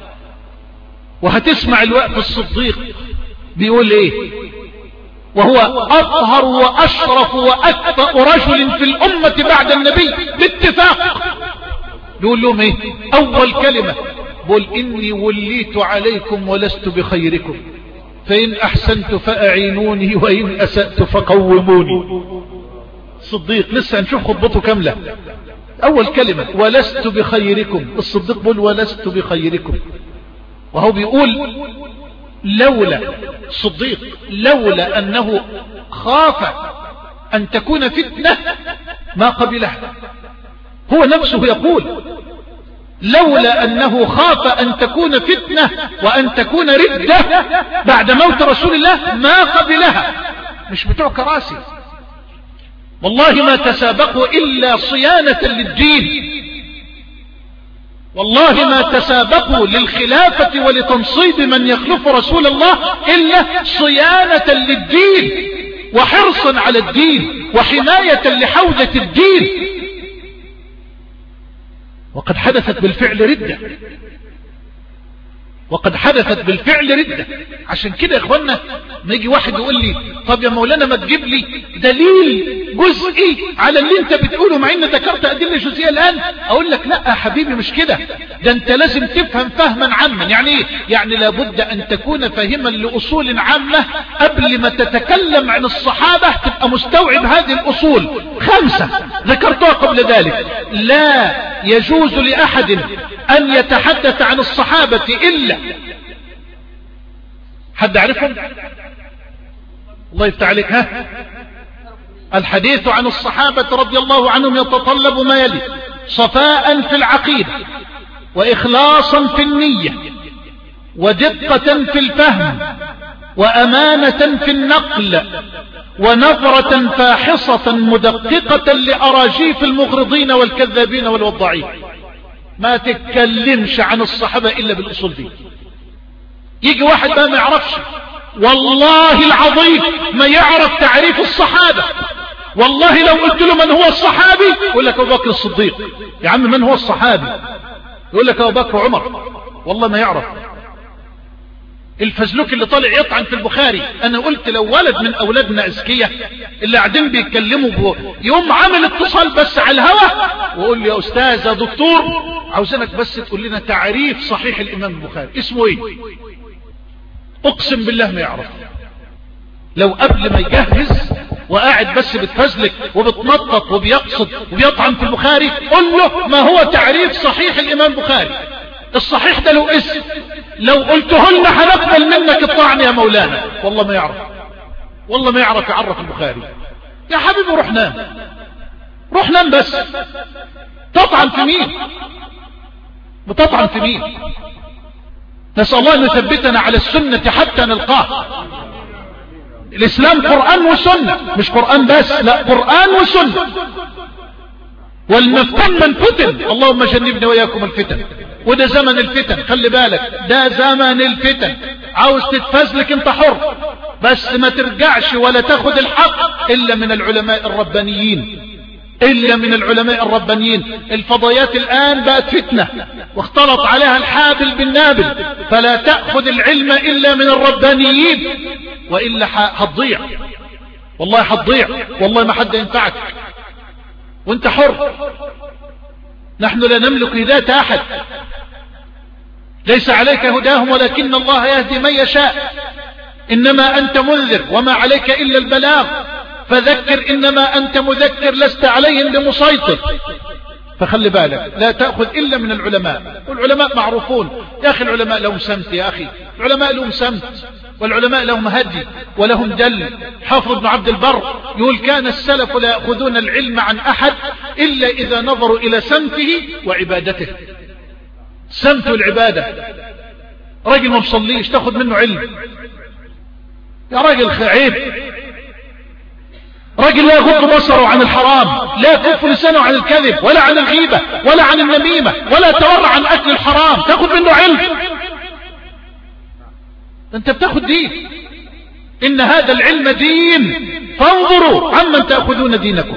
وهتسمع الوقت الصديق بيقول ايه، وهو أطهر وأشرف وأكفأ رجل في الأمة بعد النبي باتفاق. بيقول لهم ايه أول كلمة؟ قل إني وليت عليكم ولست بخيركم، فإن أحسنت فأعينوني وإن أسأت فقوموني. صديق لسه هنشوف خطبته كاملة. أول كلمة ولست بخيركم، الصديق بيقول ولست بخيركم، وهو بيقول لولا صديق لولا أنه خاف أن تكون فتنة ما قبلها. هو نفسه يقول لولا أنه خاف أن تكون فتنة وأن تكون ردة بعد موت رسول الله ما قبلها. مش بتوع كراسي والله، ما تسابقوا إلا صيانة للدين، والله ما تسابقوا للخلافة ولتنصيب من يخلف رسول الله إلا صيانة للدين وحرصا على الدين وحماية لحوزة الدين. وقد حدثت بالفعل ردة، وقد حدثت بالفعل ردة. عشان كده يا اخوانا ما يجي واحد يقول لي طب يا مولانا ما تجيب لي دليل جزئي على اللي انت بتقوله مع ان ذكرت ادله جزئيه الان، اقول لك لا يا حبيبي مش كده، ده انت لازم تفهم فهما عاما. يعني ايه؟ يعني لابد ان تكون فاهما لاصول عامه قبل ما تتكلم عن الصحابه، تبقى مستوعب هذه الاصول خمسه ذكرتها قبل ذلك. لا يجوز لاحد ان يتحدث عن الصحابه الا حد عرفهم؟ الله يفتح عليك. ها، الحديث عن الصحابة رضي الله عنهم يتطلب ما يلي: صفاء في العقيدة، وإخلاصا في النية، ودقة في الفهم، وأمانة في النقل، ونظرة فاحصة مدققة لأراجيف المغرضين والكذابين والوضاعين. ما تتكلمش عن الصحابة إلا بالأصول دي. يجي واحد بقى ما يعرفش، والله العظيم ما يعرف تعريف الصحابة. والله لو قلت له من هو الصحابي يقول لك أبو بكر الصديق. يا عم من هو الصحابي؟ يقول لك أبو بكر وعمر. والله ما يعرف. الفزلوك اللي طالع يطعن في البخاري، انا قلت لو ولد من اولادنا اذكياء اللي قاعدين بيتكلموا بو يوم عامل اتصال بس على الهوا وقول لي يا استاذ يا دكتور عاوزينك بس تقول لنا تعريف صحيح الامام البخاري اسمه ايه، اقسم بالله ما يعرف. لو قبل ما يجهز وقاعد بس بتفزلك وبتنطط وبيقصد وبيطعن في البخاري قل له ما هو تعريف صحيح الامام البخاري. الصحيح ده له اسم، لو قلته لنا هنقبل منك الطعن يا مولانا. والله ما يعرف، والله ما يعرف يعرف البخاري. يا حبيبي روح نام، روح نام بس. تطعن في مين؟ بتطعن في مين؟ نسأل الله أن يثبتنا على السنة حتى نلقاه. الإسلام قرآن وسنة، مش قرآن بس، لا قرآن وسنة. والمفتن من فتن، اللهم جنبنا وإياكم الفتن. وده زمن الفتن، خلي بالك ده زمن الفتن. عاوز تتفزلك انت حر، بس ما ترجعش ولا تاخد الحق إلا من العلماء الربانيين، إلا من العلماء الربانيين. الفضائيات الآن بقت فتنة واختلط عليها الحابل بالنابل، فلا تأخذ العلم إلا من الربانيين، وإلا هتضيع، والله هتضيع، والله ما حد ينفعك وانت حر. نحن لا نملك هداية أحد، ليس عليك هداهم ولكن الله يهدي من يشاء. إنما أنت منذر وما عليك إلا البلاغ، فذكر إنما أنت مذكر لست عليهم بمسيطر. فخلي بالك لا تأخذ إلا من العلماء، والعلماء معروفون. يا أخي العلماء لهم سمت، يا أخي العلماء لهم سمت، والعلماء لهم هدي ولهم دل. حافظ ابن عبد البر يقول كان السلف لا يأخذون العلم عن أحد إلا إذا نظروا إلى سمته وعبادته. سمت العبادة، راجل ما بصليش تاخذ منه علم؟ يا راجل عيب. راجل لا يغض بصره عن الحرام، لا يكف لسانه عن الكذب ولا عن الغيبة ولا عن النميمة ولا يتورع عن أكل الحرام، تاخذ منه علم؟ انت بتاخذ دين. إن هذا العلم دين، فانظروا عمن تأخذون دينكم.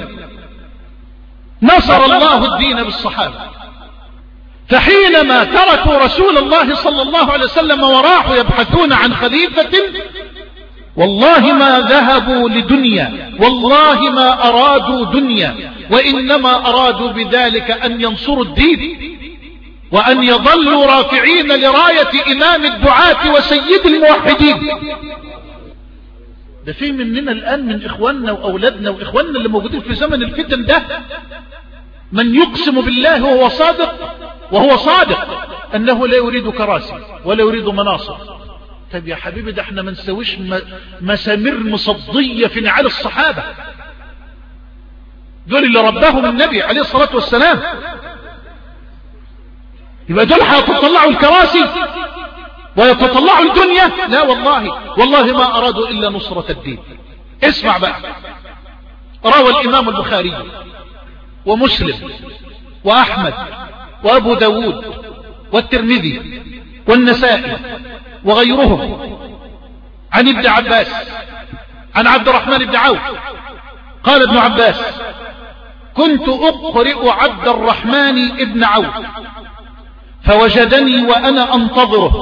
نصر الله الدين بالصحابة، فحينما تركوا رسول الله صلى الله عليه وسلم وراحوا يبحثون عن خليفة، والله ما ذهبوا لدنيا، والله ما أرادوا دنيا، وإنما أرادوا بذلك أن ينصروا الدين وأن يظلوا رافعين لراية إمام الدعاة وسيد الموحدين. ده في مننا الآن من إخواننا وأولادنا وإخواننا اللي موجودين في زمن الفتن ده من يقسم بالله وهو صادق وهو صادق أنه لا يريد كراسي ولا يريد مناصب. طيب يا حبيبي ده احنا ما نسويش مسامير مصدية في نعال الصحابة، دول اللي رباهم النبي عليه الصلاة والسلام. يبقى دول هيتطلعوا الكراسي ويتطلعوا الدنيا؟ لا والله، والله ما أرادوا إلا نصرة الدين. اسمع بقى، روى الإمام البخاري ومسلم وأحمد وأبو داود والترمذي والنسائي وغيرهم عن ابن عباس عن عبد الرحمن بن عوف قال ابن عباس كنت أقرئ عبد الرحمن بن عوف فوجدني وأنا أنتظره،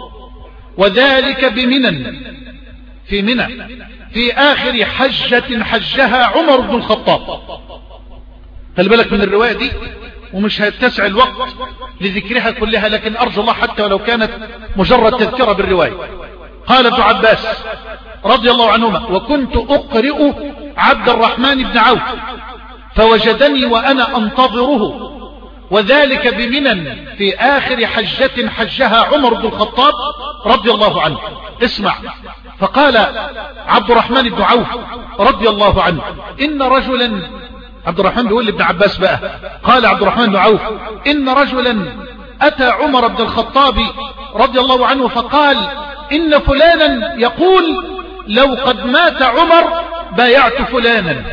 وذلك بمنى في منى في آخر حجة حجها عمر بن الخطاب. خلي بالك من الرواية دي، ومش هيتسع الوقت لذكرها كلها، لكن أرجو الله حتى ولو كانت مجرد تذكرة بالرواية. قال ابن عباس رضي الله عنهما وكنت أقرئ عبد الرحمن بن عوف فوجدني وأنا أنتظره، وذلك بمنى في آخر حجة حجها عمر بن الخطاب رضي الله عنه. اسمع، فقال عبد الرحمن بن عوف رضي الله عنه إن رجلا، عبد الرحمن بيقول لابن عباس بقى، قال عبد الرحمن بن عوف إن رجلا أتى عمر بن الخطاب رضي الله عنه فقال إن فلانا يقول لو قد مات عمر بايعت فلانا.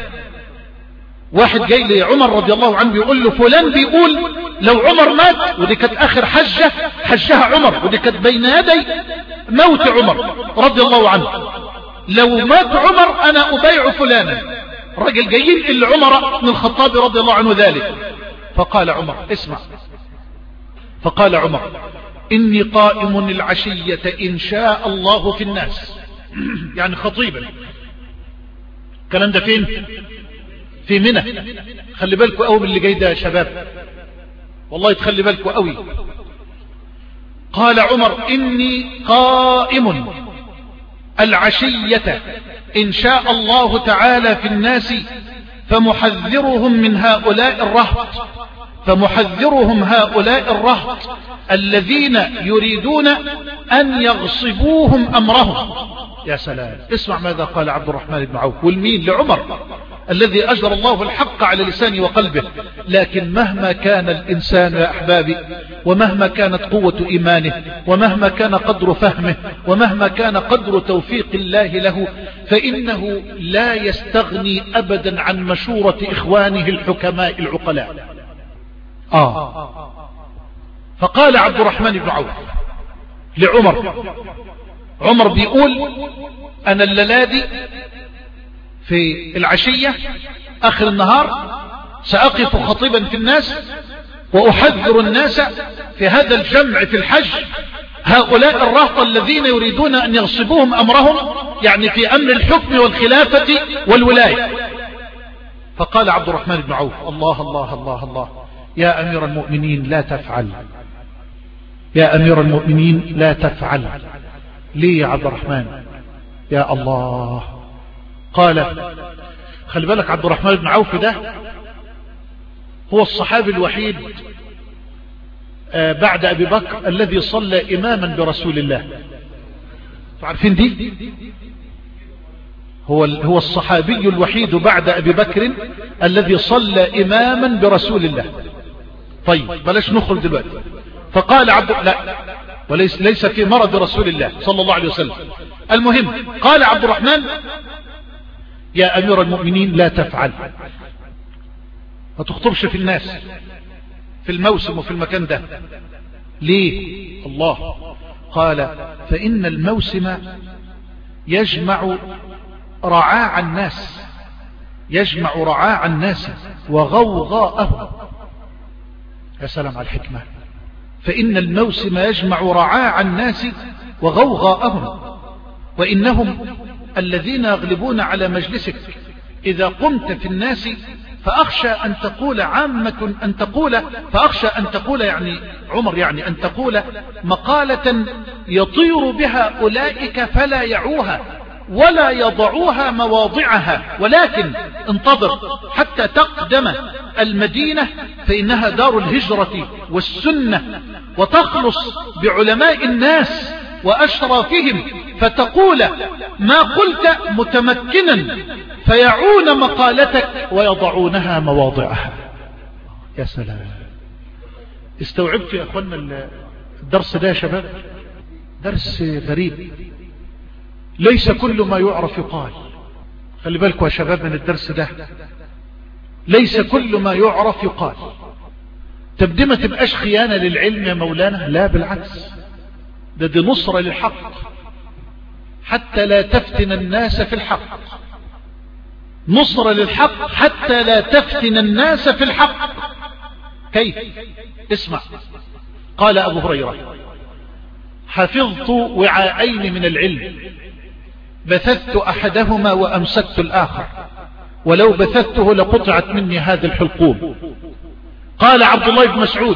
واحد جاي لي عمر رضي الله عنه بيقول له فلان بيقول لو عمر مات، ودي كانت آخر حجة حجها عمر، ودي كانت بين يدي موت عمر رضي الله عنه، لو مات عمر أنا أبايع فلانا. رجل جايين إلا عمر بن الخطاب رضي الله عنه ذلك. فقال عمر، اسمع، فقال عمر إني قائم العشية إن شاء الله في الناس، يعني خطيبا. الكلام ده فين؟ في منى. خلي بالكوا قوي من اللي جاي ده يا شباب، والله تخلي بالكوا قوي. قال عمر إني قائم العشية إن شاء الله تعالى في الناس فمحذرهم من هؤلاء الرهط فمحذرهم هؤلاء الرهط الذين يريدون أن يغصبوهم أمرهم. يا سلام، اسمع ماذا قال عبد الرحمن بن عوف، والمين؟ لعمر الذي أجر الله الحق على لسانه وقلبه. لكن مهما كان الإنسان يا أحبابي، ومهما كانت قوة إيمانه، ومهما كان قدر فهمه، ومهما كان قدر توفيق الله له، فإنه لا يستغني أبدا عن مشورة إخوانه الحكماء العقلاء. آه فقال عبد الرحمن بن عوف لعمر، عمر بيقول أنا الليلة في العشية آخر النهار سأقف خطيبا في الناس وأحذر الناس في هذا الجمع في الحج هؤلاء الرهط الذين يريدون أن يغصبوهم أمرهم، يعني في أمر الحكم والخلافة والولاية. فقال عبد الرحمن بن عوف الله الله الله الله يا أمير المؤمنين لا تفعل، يا أمير المؤمنين لا تفعل. ليه يا عبد الرحمن؟ يا الله. قال خلي بالك عبد الرحمن بن عوف ده هو الصحابي الوحيد بعد أبي بكر الذي صلى إماما برسول الله. عارفين دي؟ هو هو الصحابي الوحيد بعد أبي بكر الذي صلى إماما برسول الله. طيب بلاش نخرج دلوقتي. فقال عبد لا وليس ليس في مرض رسول الله صلى الله عليه وسلم. المهم قال عبد الرحمن يا أمير المؤمنين لا تفعل، ما تخطبش في الناس في الموسم وفي المكان ده. ليه؟ الله قال فإن الموسم يجمع رعاع الناس، يجمع رعاع الناس وغوغاءهم. يا سلام على الحكمة. فإن الموسم يجمع رعاع الناس وغوغاءهم، وإنهم الذين يغلبون على مجلسك إذا قمت في الناس فأخشى أن تقول عامة أن تقول فأخشى أن تقول يعني عمر يعني أن تقول مقالة يطير بها أولئك فلا يعوها ولا يضعوها مواضعها، ولكن انتظر حتى تقدم المدينة فإنها دار الهجرة والسنة، وتخلص بعلماء الناس وأشرافهم فتقول ما قلت متمكنا فيعون مقالتك ويضعونها مواضعها. يا سلام. استوعبت يا أخوانا الدرس ده يا شباب؟ درس غريب، ليس كل ما يعرف يقال. خلي بالكم يا شباب من الدرس ده، ليس كل ما يعرف يقال. تبدي ما تبقاش خيانة للعلم يا مولانا، لا بالعكس، ده دي نصرة للحق حتى لا تفتن الناس في الحق، نصرة للحق حتى لا تفتن الناس في الحق. كيف؟ اسمع. قال أبو هريرة حفظت وعاءين من العلم، بثثت أحدهما وأمسكت الآخر، ولو بثثته لقطعت مني هذا الحلقوم. قال عبد الله بن مسعود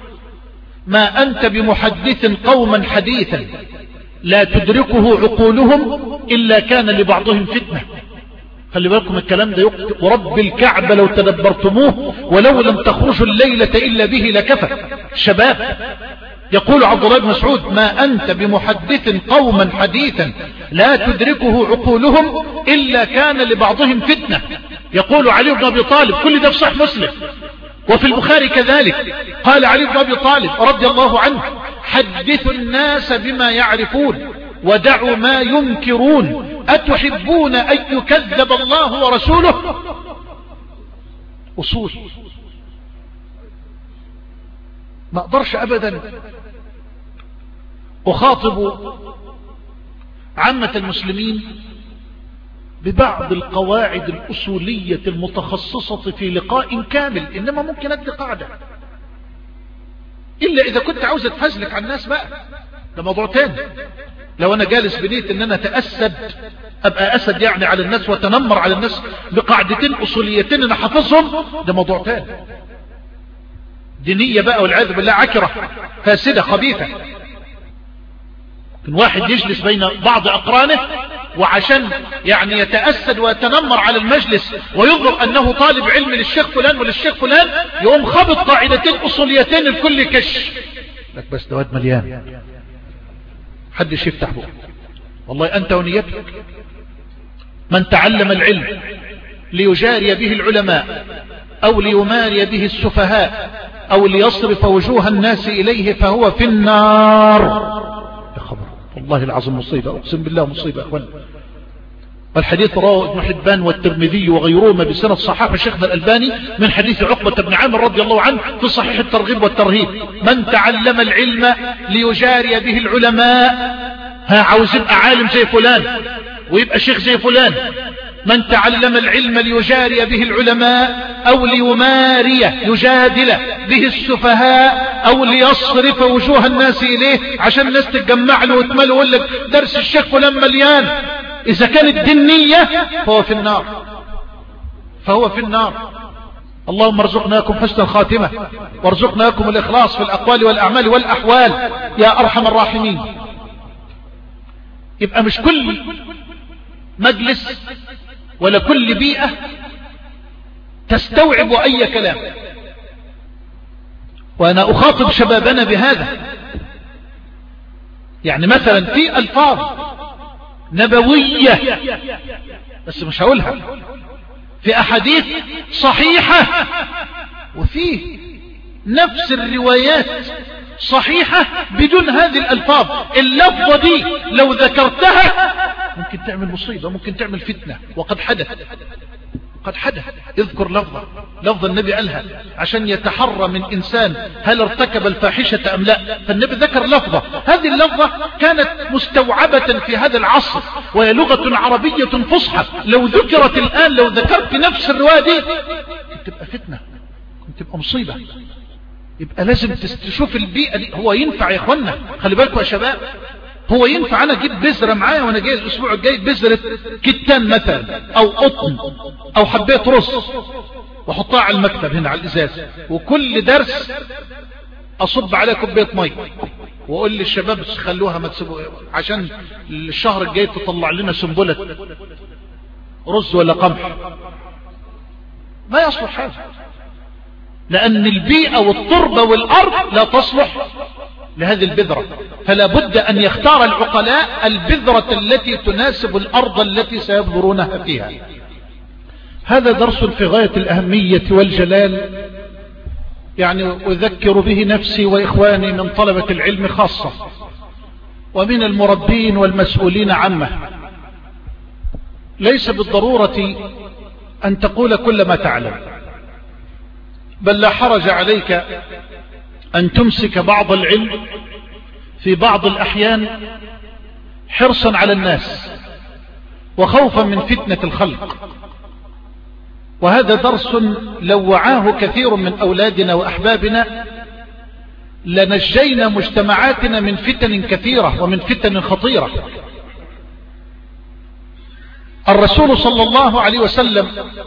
ما أنت بمحدث قوما حديثا لا تدركه عقولهم إلا كان لبعضهم فتنة. خلي بالكم الكلام ده يقتل، ورب الكعبة لو تدبرتموه ولو لم تخرجوا الليلة إلا به لكفى. شباب يقول عبد الله بن مسعود ما أنت بمحدث قوما حديثا لا تدركه عقولهم إلا كان لبعضهم فتنة. يقول علي بن أبي طالب، كل ده في صحيح مسلم وفي البخاري كذلك، قال علي بن أبي طالب رضي الله عنه حدثوا الناس بما يعرفون ودعوا ما ينكرون، أتحبون أن يكذب الله ورسوله؟ أصول. ما أقدرش أبدا أخاطب عامة المسلمين ببعض القواعد الأصولية المتخصصة في لقاء كامل، إنما ممكن أدي قاعدة، إلا إذا كنت عاوز أتفزلك على الناس بقى، ده موضوع تاني. لو أنا جالس بنيت إن أنا أتأسد أبقى أسد يعني على الناس وتنمر على الناس بقاعدتين أصوليتين أنا حافظهم، ده موضوع تاني. دينية بقى والعياذ بالله عكرة فاسدة خبيثة. كان واحد يجلس بين بعض أقرانه وعشان يعني يتأسد ويتنمر على المجلس ويظهر أنه طالب علم للشيخ فلان وللشيخ فلان، يقوم خبط قاعدتين أصوليتين الكل كش لك بس دواد مليان، حدش يفتح بقى. والله أنت ونيتك. من تعلم العلم ليجاري به العلماء أو ليماري به السفهاء أو ليصرف وجوه الناس إليه فهو في النار. يا خبر، والله العظيم مصيبة، أقسم بالله مصيبة أخوان. الحديث رواه ابن حبان والترمذي وغيرهما بسند صححه شيخنا الألباني من حديث عقبة بن عامر رضي الله عنه في صحيح الترغيب والترهيب: من تعلم العلم ليجاري به العلماء، ها عاوز يبقى عالم زي فلان ويبقى شيخ زي فلان. من تعلم العلم ليجاري به العلماء أو ليماري يجادل به السفهاء أو ليصرف وجوه الناس إليه عشان الناس تتجمع له وتمله ويقول لك درس الشيخ فلان مليان، إذا كانت دينية فهو في النار، فهو في النار. اللهم ارزقناكم حسن الخاتمة وارزقناكم الإخلاص في الأقوال والأعمال والأحوال يا أرحم الراحمين. يبقى مش كل مجلس ولا كل بيئة تستوعب أي كلام، وأنا أخاطب شبابنا بهذا. يعني مثلا في ألفاظ نبوية بس مش هقولها، في أحاديث صحيحة وفي نفس الروايات صحيحة بدون هذه الألفاظ. اللفظة دي لو ذكرتها ممكن تعمل مصيبة، ممكن تعمل فتنة، وقد حدث قد حدث. اذكر لفظة لفظ النبي قالها عشان يتحرى من إنسان هل ارتكب الفاحشة أم لا، فالنبي ذكر لفظة، هذه اللفظة كانت مستوعبة في هذا العصر وهي لغة عربية فصحى، لو ذكرت الآن لو ذكرت نفس الرواية دي كنت تبقى فتنة، كنت تبقى مصيبة. يبقى لازم تشوف البيئة دي. هو ينفع يا اخوانا، خلي بالكم يا شباب، هو ينفع انا اجيب بذرة معايا وانا جاي الاسبوع الجاي بذرة كتان مثلا او قطن او حبيت رز واحطها على المكتب هنا على الازاز، وكل درس اصب عليها كوبايه ميه واقول للشباب خلوها ما تسيبوا عشان الشهر الجاي تطلع لنا سنبلة رز ولا قمح؟ ما يصلح هذا، لأن البيئة والتربة والأرض لا تصلح لهذه البذرة. فلا بد أن يختار العقلاء البذرة التي تناسب الأرض التي سيبذرونها فيها. هذا درس في غاية الأهمية والجلال، يعني أذكر به نفسي وإخواني من طلبة العلم خاصة ومن المربين والمسؤولين عامة. ليس بالضرورة أن تقول كل ما تعلم، بل لا حرج عليك أن تمسك بعض العلم في بعض الأحيان حرصا على الناس وخوفا من فتنة الخلق. وهذا درس لو وعاه كثير من أولادنا وأحبابنا لنجينا مجتمعاتنا من فتن كثيرة ومن فتن خطيرة. الرسول صلى الله عليه وسلم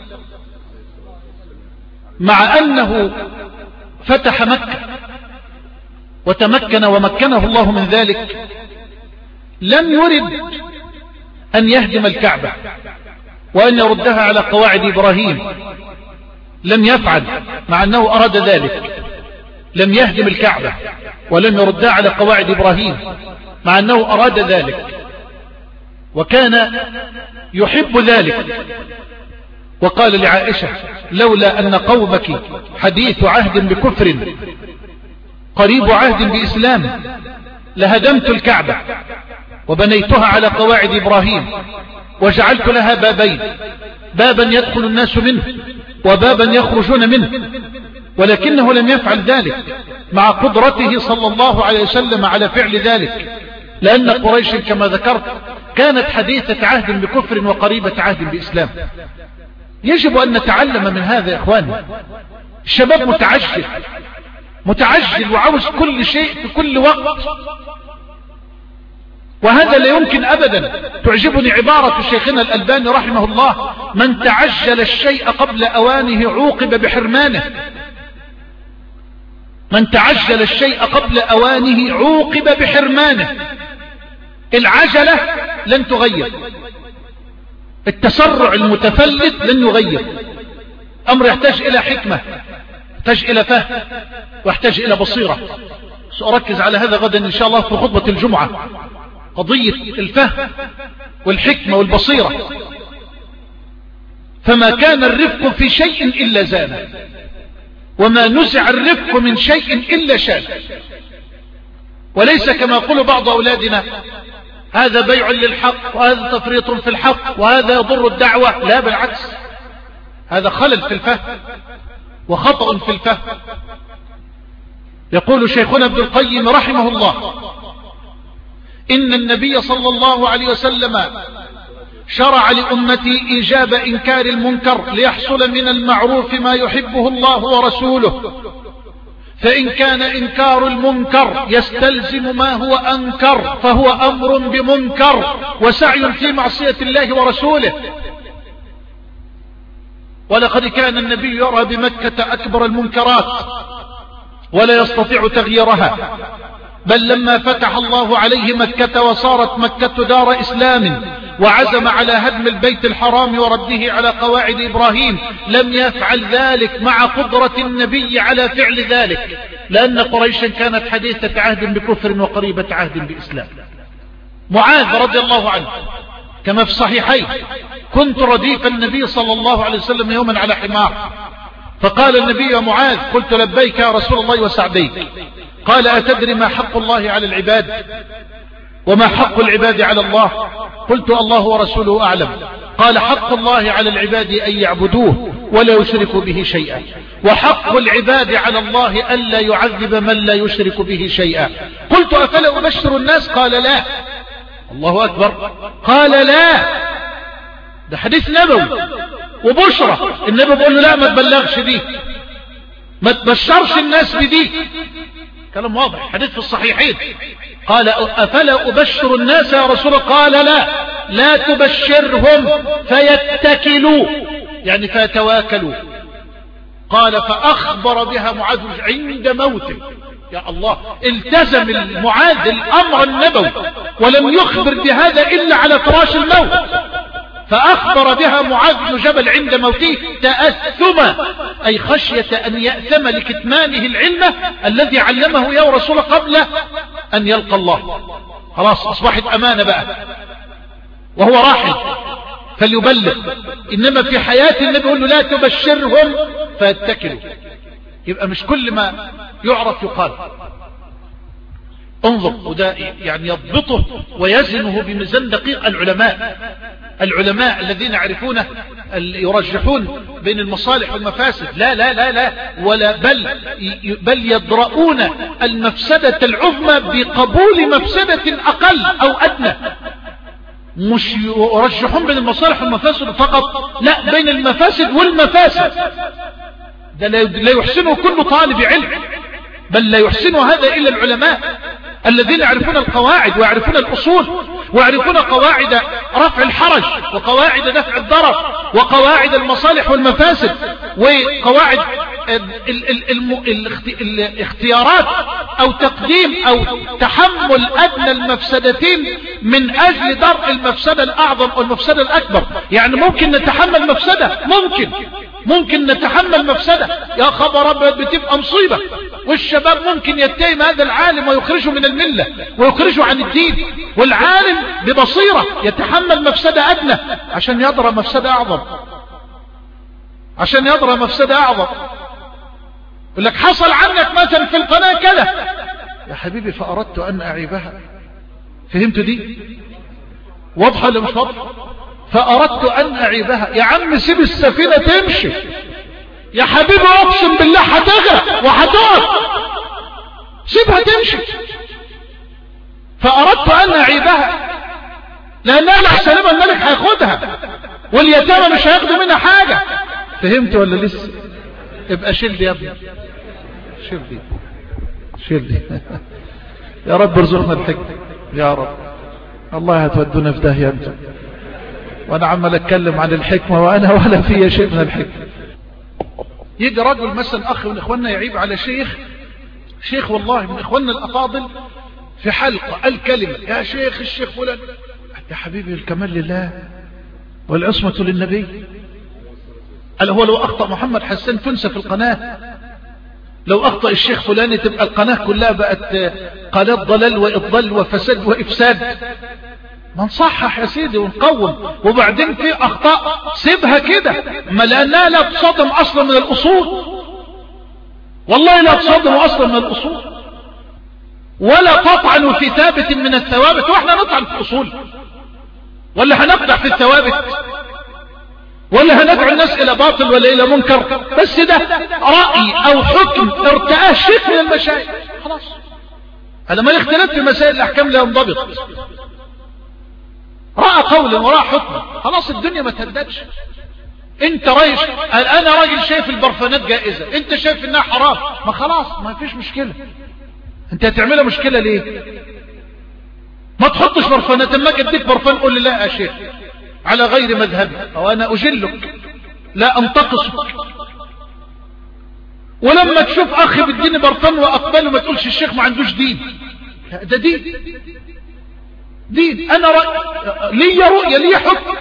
مع أنه فتح مكة وتمكن ومكنه الله من ذلك لم يرد أن يهدم الكعبة وأن يردها على قواعد إبراهيم، لم يفعل مع أنه أراد ذلك. لم يهدم الكعبة ولم يردها على قواعد إبراهيم مع أنه أراد ذلك وكان يحب ذلك. وقال لعائشة: لولا أن قومك حديث عهد بكفر قريب عهد بإسلام لهدمت الكعبة وبنيتها على قواعد إبراهيم وجعلت لها بابين، بابا يدخل الناس منه وبابا يخرجون منه، ولكنه لم يفعل ذلك مع قدرته صلى الله عليه وسلم على فعل ذلك، لأن قريش كما ذكرت كانت حديثة عهد بكفر وقريبة عهد بإسلام. يجب أن نتعلم من هذا يا إخواني. الشباب متعجل متعجل وعاوز كل شيء في كل وقت، وهذا لا يمكن أبدا. تعجبني عبارة شيخنا الألباني رحمه الله: من تعجل الشيء قبل أوانه عوقب بحرمانه. من تعجل الشيء قبل أوانه عوقب بحرمانه. العجلة لن تغير، التسرع المتفلت لن يغير. أمر يحتاج إلى حكمة، يحتاج إلى فهم، ويحتاج إلى بصيرة. سأركز على هذا غدا إن شاء الله في خطبة الجمعة، قضية الفهم والحكمة والبصيرة. فما كان الرفق في شيء إلا زانه، وما نزع الرفق من شيء إلا شانه. وليس كما يقول بعض أولادنا هذا بيع للحق، وهذا تفريط في الحق، وهذا يضر الدعوة. لا، بالعكس، هذا خلل في الفهم وخطأ في الفهم. يقول شيخنا ابن القيم رحمه الله: إن النبي صلى الله عليه وسلم شرع لأمتي إيجاب إنكار المنكر ليحصل من المعروف ما يحبه الله ورسوله، فإن كان إنكار المنكر يستلزم ما هو أنكر فهو أمر بمنكر وسعي في معصية الله ورسوله. ولقد كان النبي يرى بمكة أكبر المنكرات ولا يستطيع تغييرها، بل لما فتح الله عليه مكة وصارت مكة دار إسلام وعزم على هدم البيت الحرام ورده على قواعد إبراهيم لم يفعل ذلك مع قدرة النبي على فعل ذلك، لأن قريشا كانت حديثة عهد بكفر وقريبة عهد بإسلام. معاذ رضي الله عنه كما في الصحيحين: كنت رديف النبي صلى الله عليه وسلم يوما على حمار، فقال النبي: يا معاذ. قلت: لبيك يا رسول الله وسعديك. قال: أتدري ما حق الله على العباد وما حق العباد على الله؟ قلت: الله ورسوله أعلم. قال: حق الله على العباد أن يعبدوه ولا يشركوا به شيئا، وحق العباد على الله ألا يعذب من لا يشرك به شيئا. قلت: أفلا أبشر الناس؟ قال: لا. الله أكبر. قال: لا، ده حديث نبوي وبشرة. النبي بيقول له: لا، ما تبلغش دي، ما تبشرش الناس بدي. كلام واضح، حديث في الصحيحين. قال: أفلا أبشر الناس يا رسول الله؟ قال: لا، لا تبشرهم فيتكلوا، يعني فيتواكلوا. قال: فأخبر بها معاذ عند موته. يا الله، التزم المعاذ الأمر النبوي ولم يخبر بهذا إلا على فراش الموت. فأخبر بها معاذ بن جبل عند موته تأثما، أي خشية أن يأثم لكتمانه العلم الذي علمه يا رسول قبل أن يلقى الله. خلاص أصبحت أمانة بقى، وهو راحل فليبلغ. إنما في حياة النبي يقول له: لا تبشرهم فيتكلوا. يبقى مش كل ما يعرف يقال. انظر، وده يعني يضبطه ويزنه بميزان دقيق العلماء العلماء الذين يعرفون يرجحون بين المصالح والمفاسد. لا لا لا لا ولا بل بل يدرؤون المفسدة العظمى بقبول مفسدة أقل أو أدنى. مش يرجحون بين المصالح والمفاسد فقط، لا، بين المفاسد والمفاسد. ده لا يحسنه كل طالب علم، بل لا يحسن هذا إلا العلماء الذين يعرفون القواعد ويعرفون الأصول ويعرفون قواعد رفع الحرج وقواعد دفع الضرر وقواعد المصالح والمفاسد وقواعد الاختيارات أو تقديم أو تحمل أدنى المفسدتين من أجل درء المفسدة الأعظم والمفسدة الأكبر. يعني ممكن نتحمل مفسدة، ممكن ممكن نتحمل مفسدة، يا خبر بتبقى مصيبة، والشباب ممكن يتهم هذا العالم ويخرجه من الملة ويخرجه عن الدين، والعالم ببصيرة يتحمل مفسدة أدنى عشان يضرى مفسدة أعظم، عشان يضرى مفسدة أعظم. يقول لك حصل عنك مثلا في القناة كذا، يا حبيبي فأردت أن أعيبها. فهمت دي؟ واضحة ولا مش واضحة؟ فأردت أن أعيبها. يا عم سيب السفينة تمشي يا حبيبي، أقسم بالله هتغرق وهتقف، سيبها تمشي. فأردت أن أعيبها لأنها لحسن الملك هياخدها واليتامى مش هياخدوا منها حاجة. فهمت ولا لسه؟ ابقى شيل دي يا ابني، شيل دي شيل دي يا رب ارزقنا الحكمة يا رب. الله هتودونا في داهية انت، وانا عمال اتكلم عن الحكمة وانا ولا فيها شيء من الحكمة. يجي رجل مثلا اخ من اخواننا يعيب على شيخ، شيخ والله من اخواننا الافاضل، في حلقة الكلمة: يا شيخ الشيخ فلان. يا حبيبي الكمال لله والعصمة للنبي. قال هو لو أخطأ محمد حسان تنسى في القناة، لو أخطأ الشيخ فلاني تبقى القناة كلها بقت قناة ضلال وإضلال وفساد وإفساد. ما نصحح يا سيدي ونقوم، وبعدين في أخطاء سيبها كده، ما لأنها لا تصادم أصلا من الأصول، والله لا تصادم أصلا من الأصول، ولا تطعن في ثابت من الثوابت. واحنا نطعن في الأصول ولا هنقدح في الثوابت ولا هندعو الناس إلى باطل ولا إلى منكر؟ بس ده رأي أو حكم ارتآه شيخ من المشايخ، خلاص. هذا ما الاختلاف في مسائل الأحكام لا ينضبط. رأى قولا ورأى حكم، خلاص الدنيا ما تهددش. انت رايش، انا راجل شايف البرفانات جائزة، انت شايف انها حرام، ما خلاص ما فيش مشكلة. انت هتعملها مشكلة ليه؟ ما تحطش برفانات. اما اديك برفان قول لي لا يا شيخ على غير مذهبي، او انا اجلك لا انتقصك. ولما تشوف اخي بالدين برفان واقبله ما تقولش الشيخ ما عندوش دين، لا ده دين، دين. انا رأي لي رؤية لي حكم،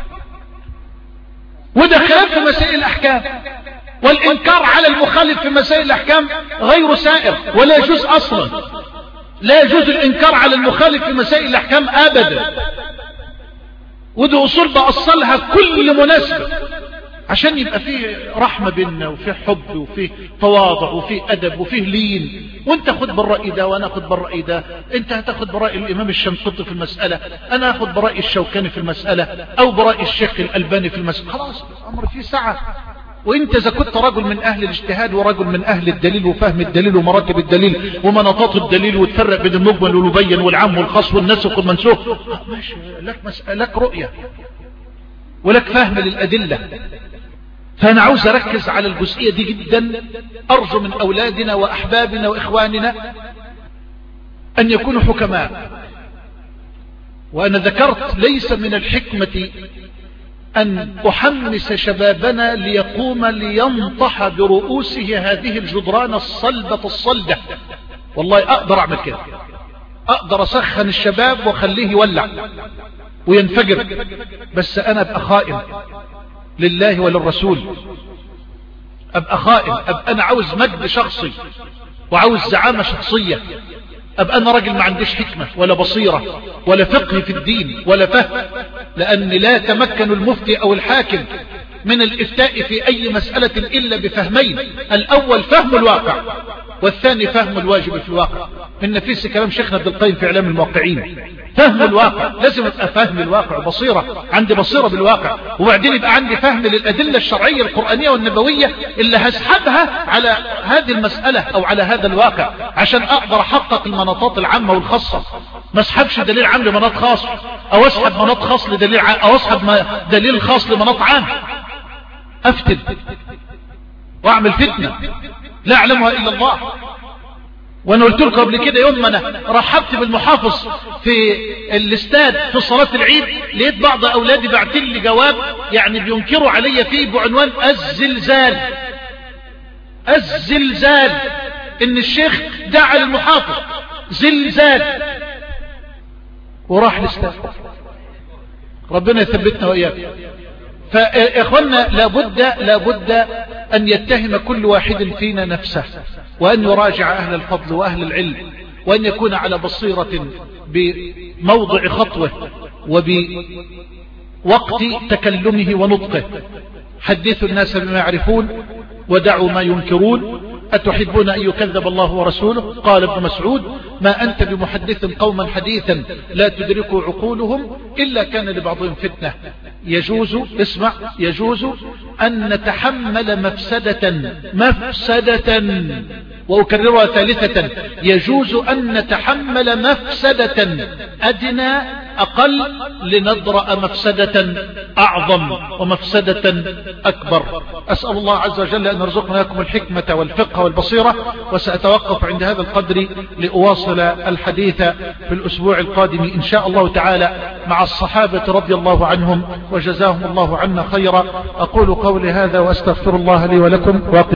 وده خلاف في مسائل الاحكام. والانكار على المخالف في مسائل الاحكام غير سائر ولا يجوز اصلا. لا يجوز الانكار على المخالف في مسائل الاحكام ابدا. ودي اصول بأصلها كل مناسبة عشان يبقى فيه رحمة بيننا وفيه حب وفيه تواضع وفيه ادب وفيه لين. وانت خد بالرأي ده وانا اخد بالرأي ده، انت هتاخد برأي الامام الشنقيطي في المسألة، انا اخد برأي الشوكاني في المسألة، او برأي الشيخ الالباني في المسألة. خلاص الامر فيه سعة. وانت اذا كنت رجل من اهل الاجتهاد ورجل من اهل الدليل وفهم الدليل ومراتب الدليل ومناطات الدليل وتفرق بين المجمل والمبين والعام والخاص والنسخ والمنسوخ، ماشي، لك مسألة، لك رؤية ولك فهم للأدلة. فأنا عاوز أركز على الجزئية دي جدا. أرجو من أولادنا وأحبابنا وإخواننا أن يكونوا حكماء. وأنا ذكرت ليس من الحكمة أن أحمس شبابنا ليقوم لينطح برؤوسه هذه الجدران الصلبة الصلدة. والله أقدر أعمل كده، أقدر أسخن الشباب وخليه يولع وينفجر، بس أنا أبقى خائن لله وللرسول، أبقى خائن، أبقى أنا عاوز مجد شخصي وعاوز زعامة شخصية، أبقى أنا راجل ما عنديش حكمة ولا بصيرة ولا فقه في الدين ولا فهم. لأن لا يتمكن المفتي أو الحاكم من الإفتاء في أي مسألة إلا بفهمين: الأول فهم الواقع، والثاني فهم الواجب في الواقع. من نفيس كلام شيخنا عبد القيم في إعلام الموقعين، فهم الواقع. لازم أبقى فهم الواقع بصيرة، عندي بصيرة بالواقع، وبعدين يبقى عندي فهم للأدلة الشرعية القرآنية والنبوية اللي هسحبها على هذه المسألة أو على هذا الواقع عشان أقدر أحقق المناطات العامة والخاصة. ما اسحبش دليل عام لمناط خاص، أو أسحب مناط خاص لدليل عام، أو أسحب دليل خاص لمناط عام، أفتن وأعمل فتنة لا أعلمها إلا الله. وانا قلت لكم قبل كده يوم ما انا رحبت بالمحافظ في الاستاد في صلاة العيد، لقيت بعض اولادي بعتين لي جواب يعني بينكروا علي فيه بعنوان الزلزال. الزلزال ان الشيخ دعا للمحافظ زلزال وراح الاستاد. ربنا يثبتنا واياكم. فاخوانا لابد لابد ان يتهم كل واحد فينا نفسه، وأن يراجع أهل الفضل وأهل العلم، وأن يكون على بصيرة بموضع خطوه وبوقت تكلمه ونطقه. حدثوا الناس بما يعرفون ودعوا ما ينكرون. أتحبون أن يكذب الله ورسوله؟ قال ابن مسعود: ما أنت بمحدث قوما حديثا لا تدرك عقولهم إلا كان لبعضهم فتنة. يجوز، اسمع، يجوز أن نتحمل مفسدة مفسدة وأكررها ثالثة، يجوز أن نتحمل مفسدة أدنى أقل لندرأ مفسدة أعظم ومفسدة أكبر. أسأل الله عز وجل أن يرزقنا لكم الحكمة والفقه والبصيرة. وسأتوقف عند هذا القدر لأواصل الحديث في الأسبوع القادم إن شاء الله تعالى مع الصحابة رضي الله عنهم وجزاهم الله عنا خيرا. أقول قولي هذا وأستغفر الله لي ولكم.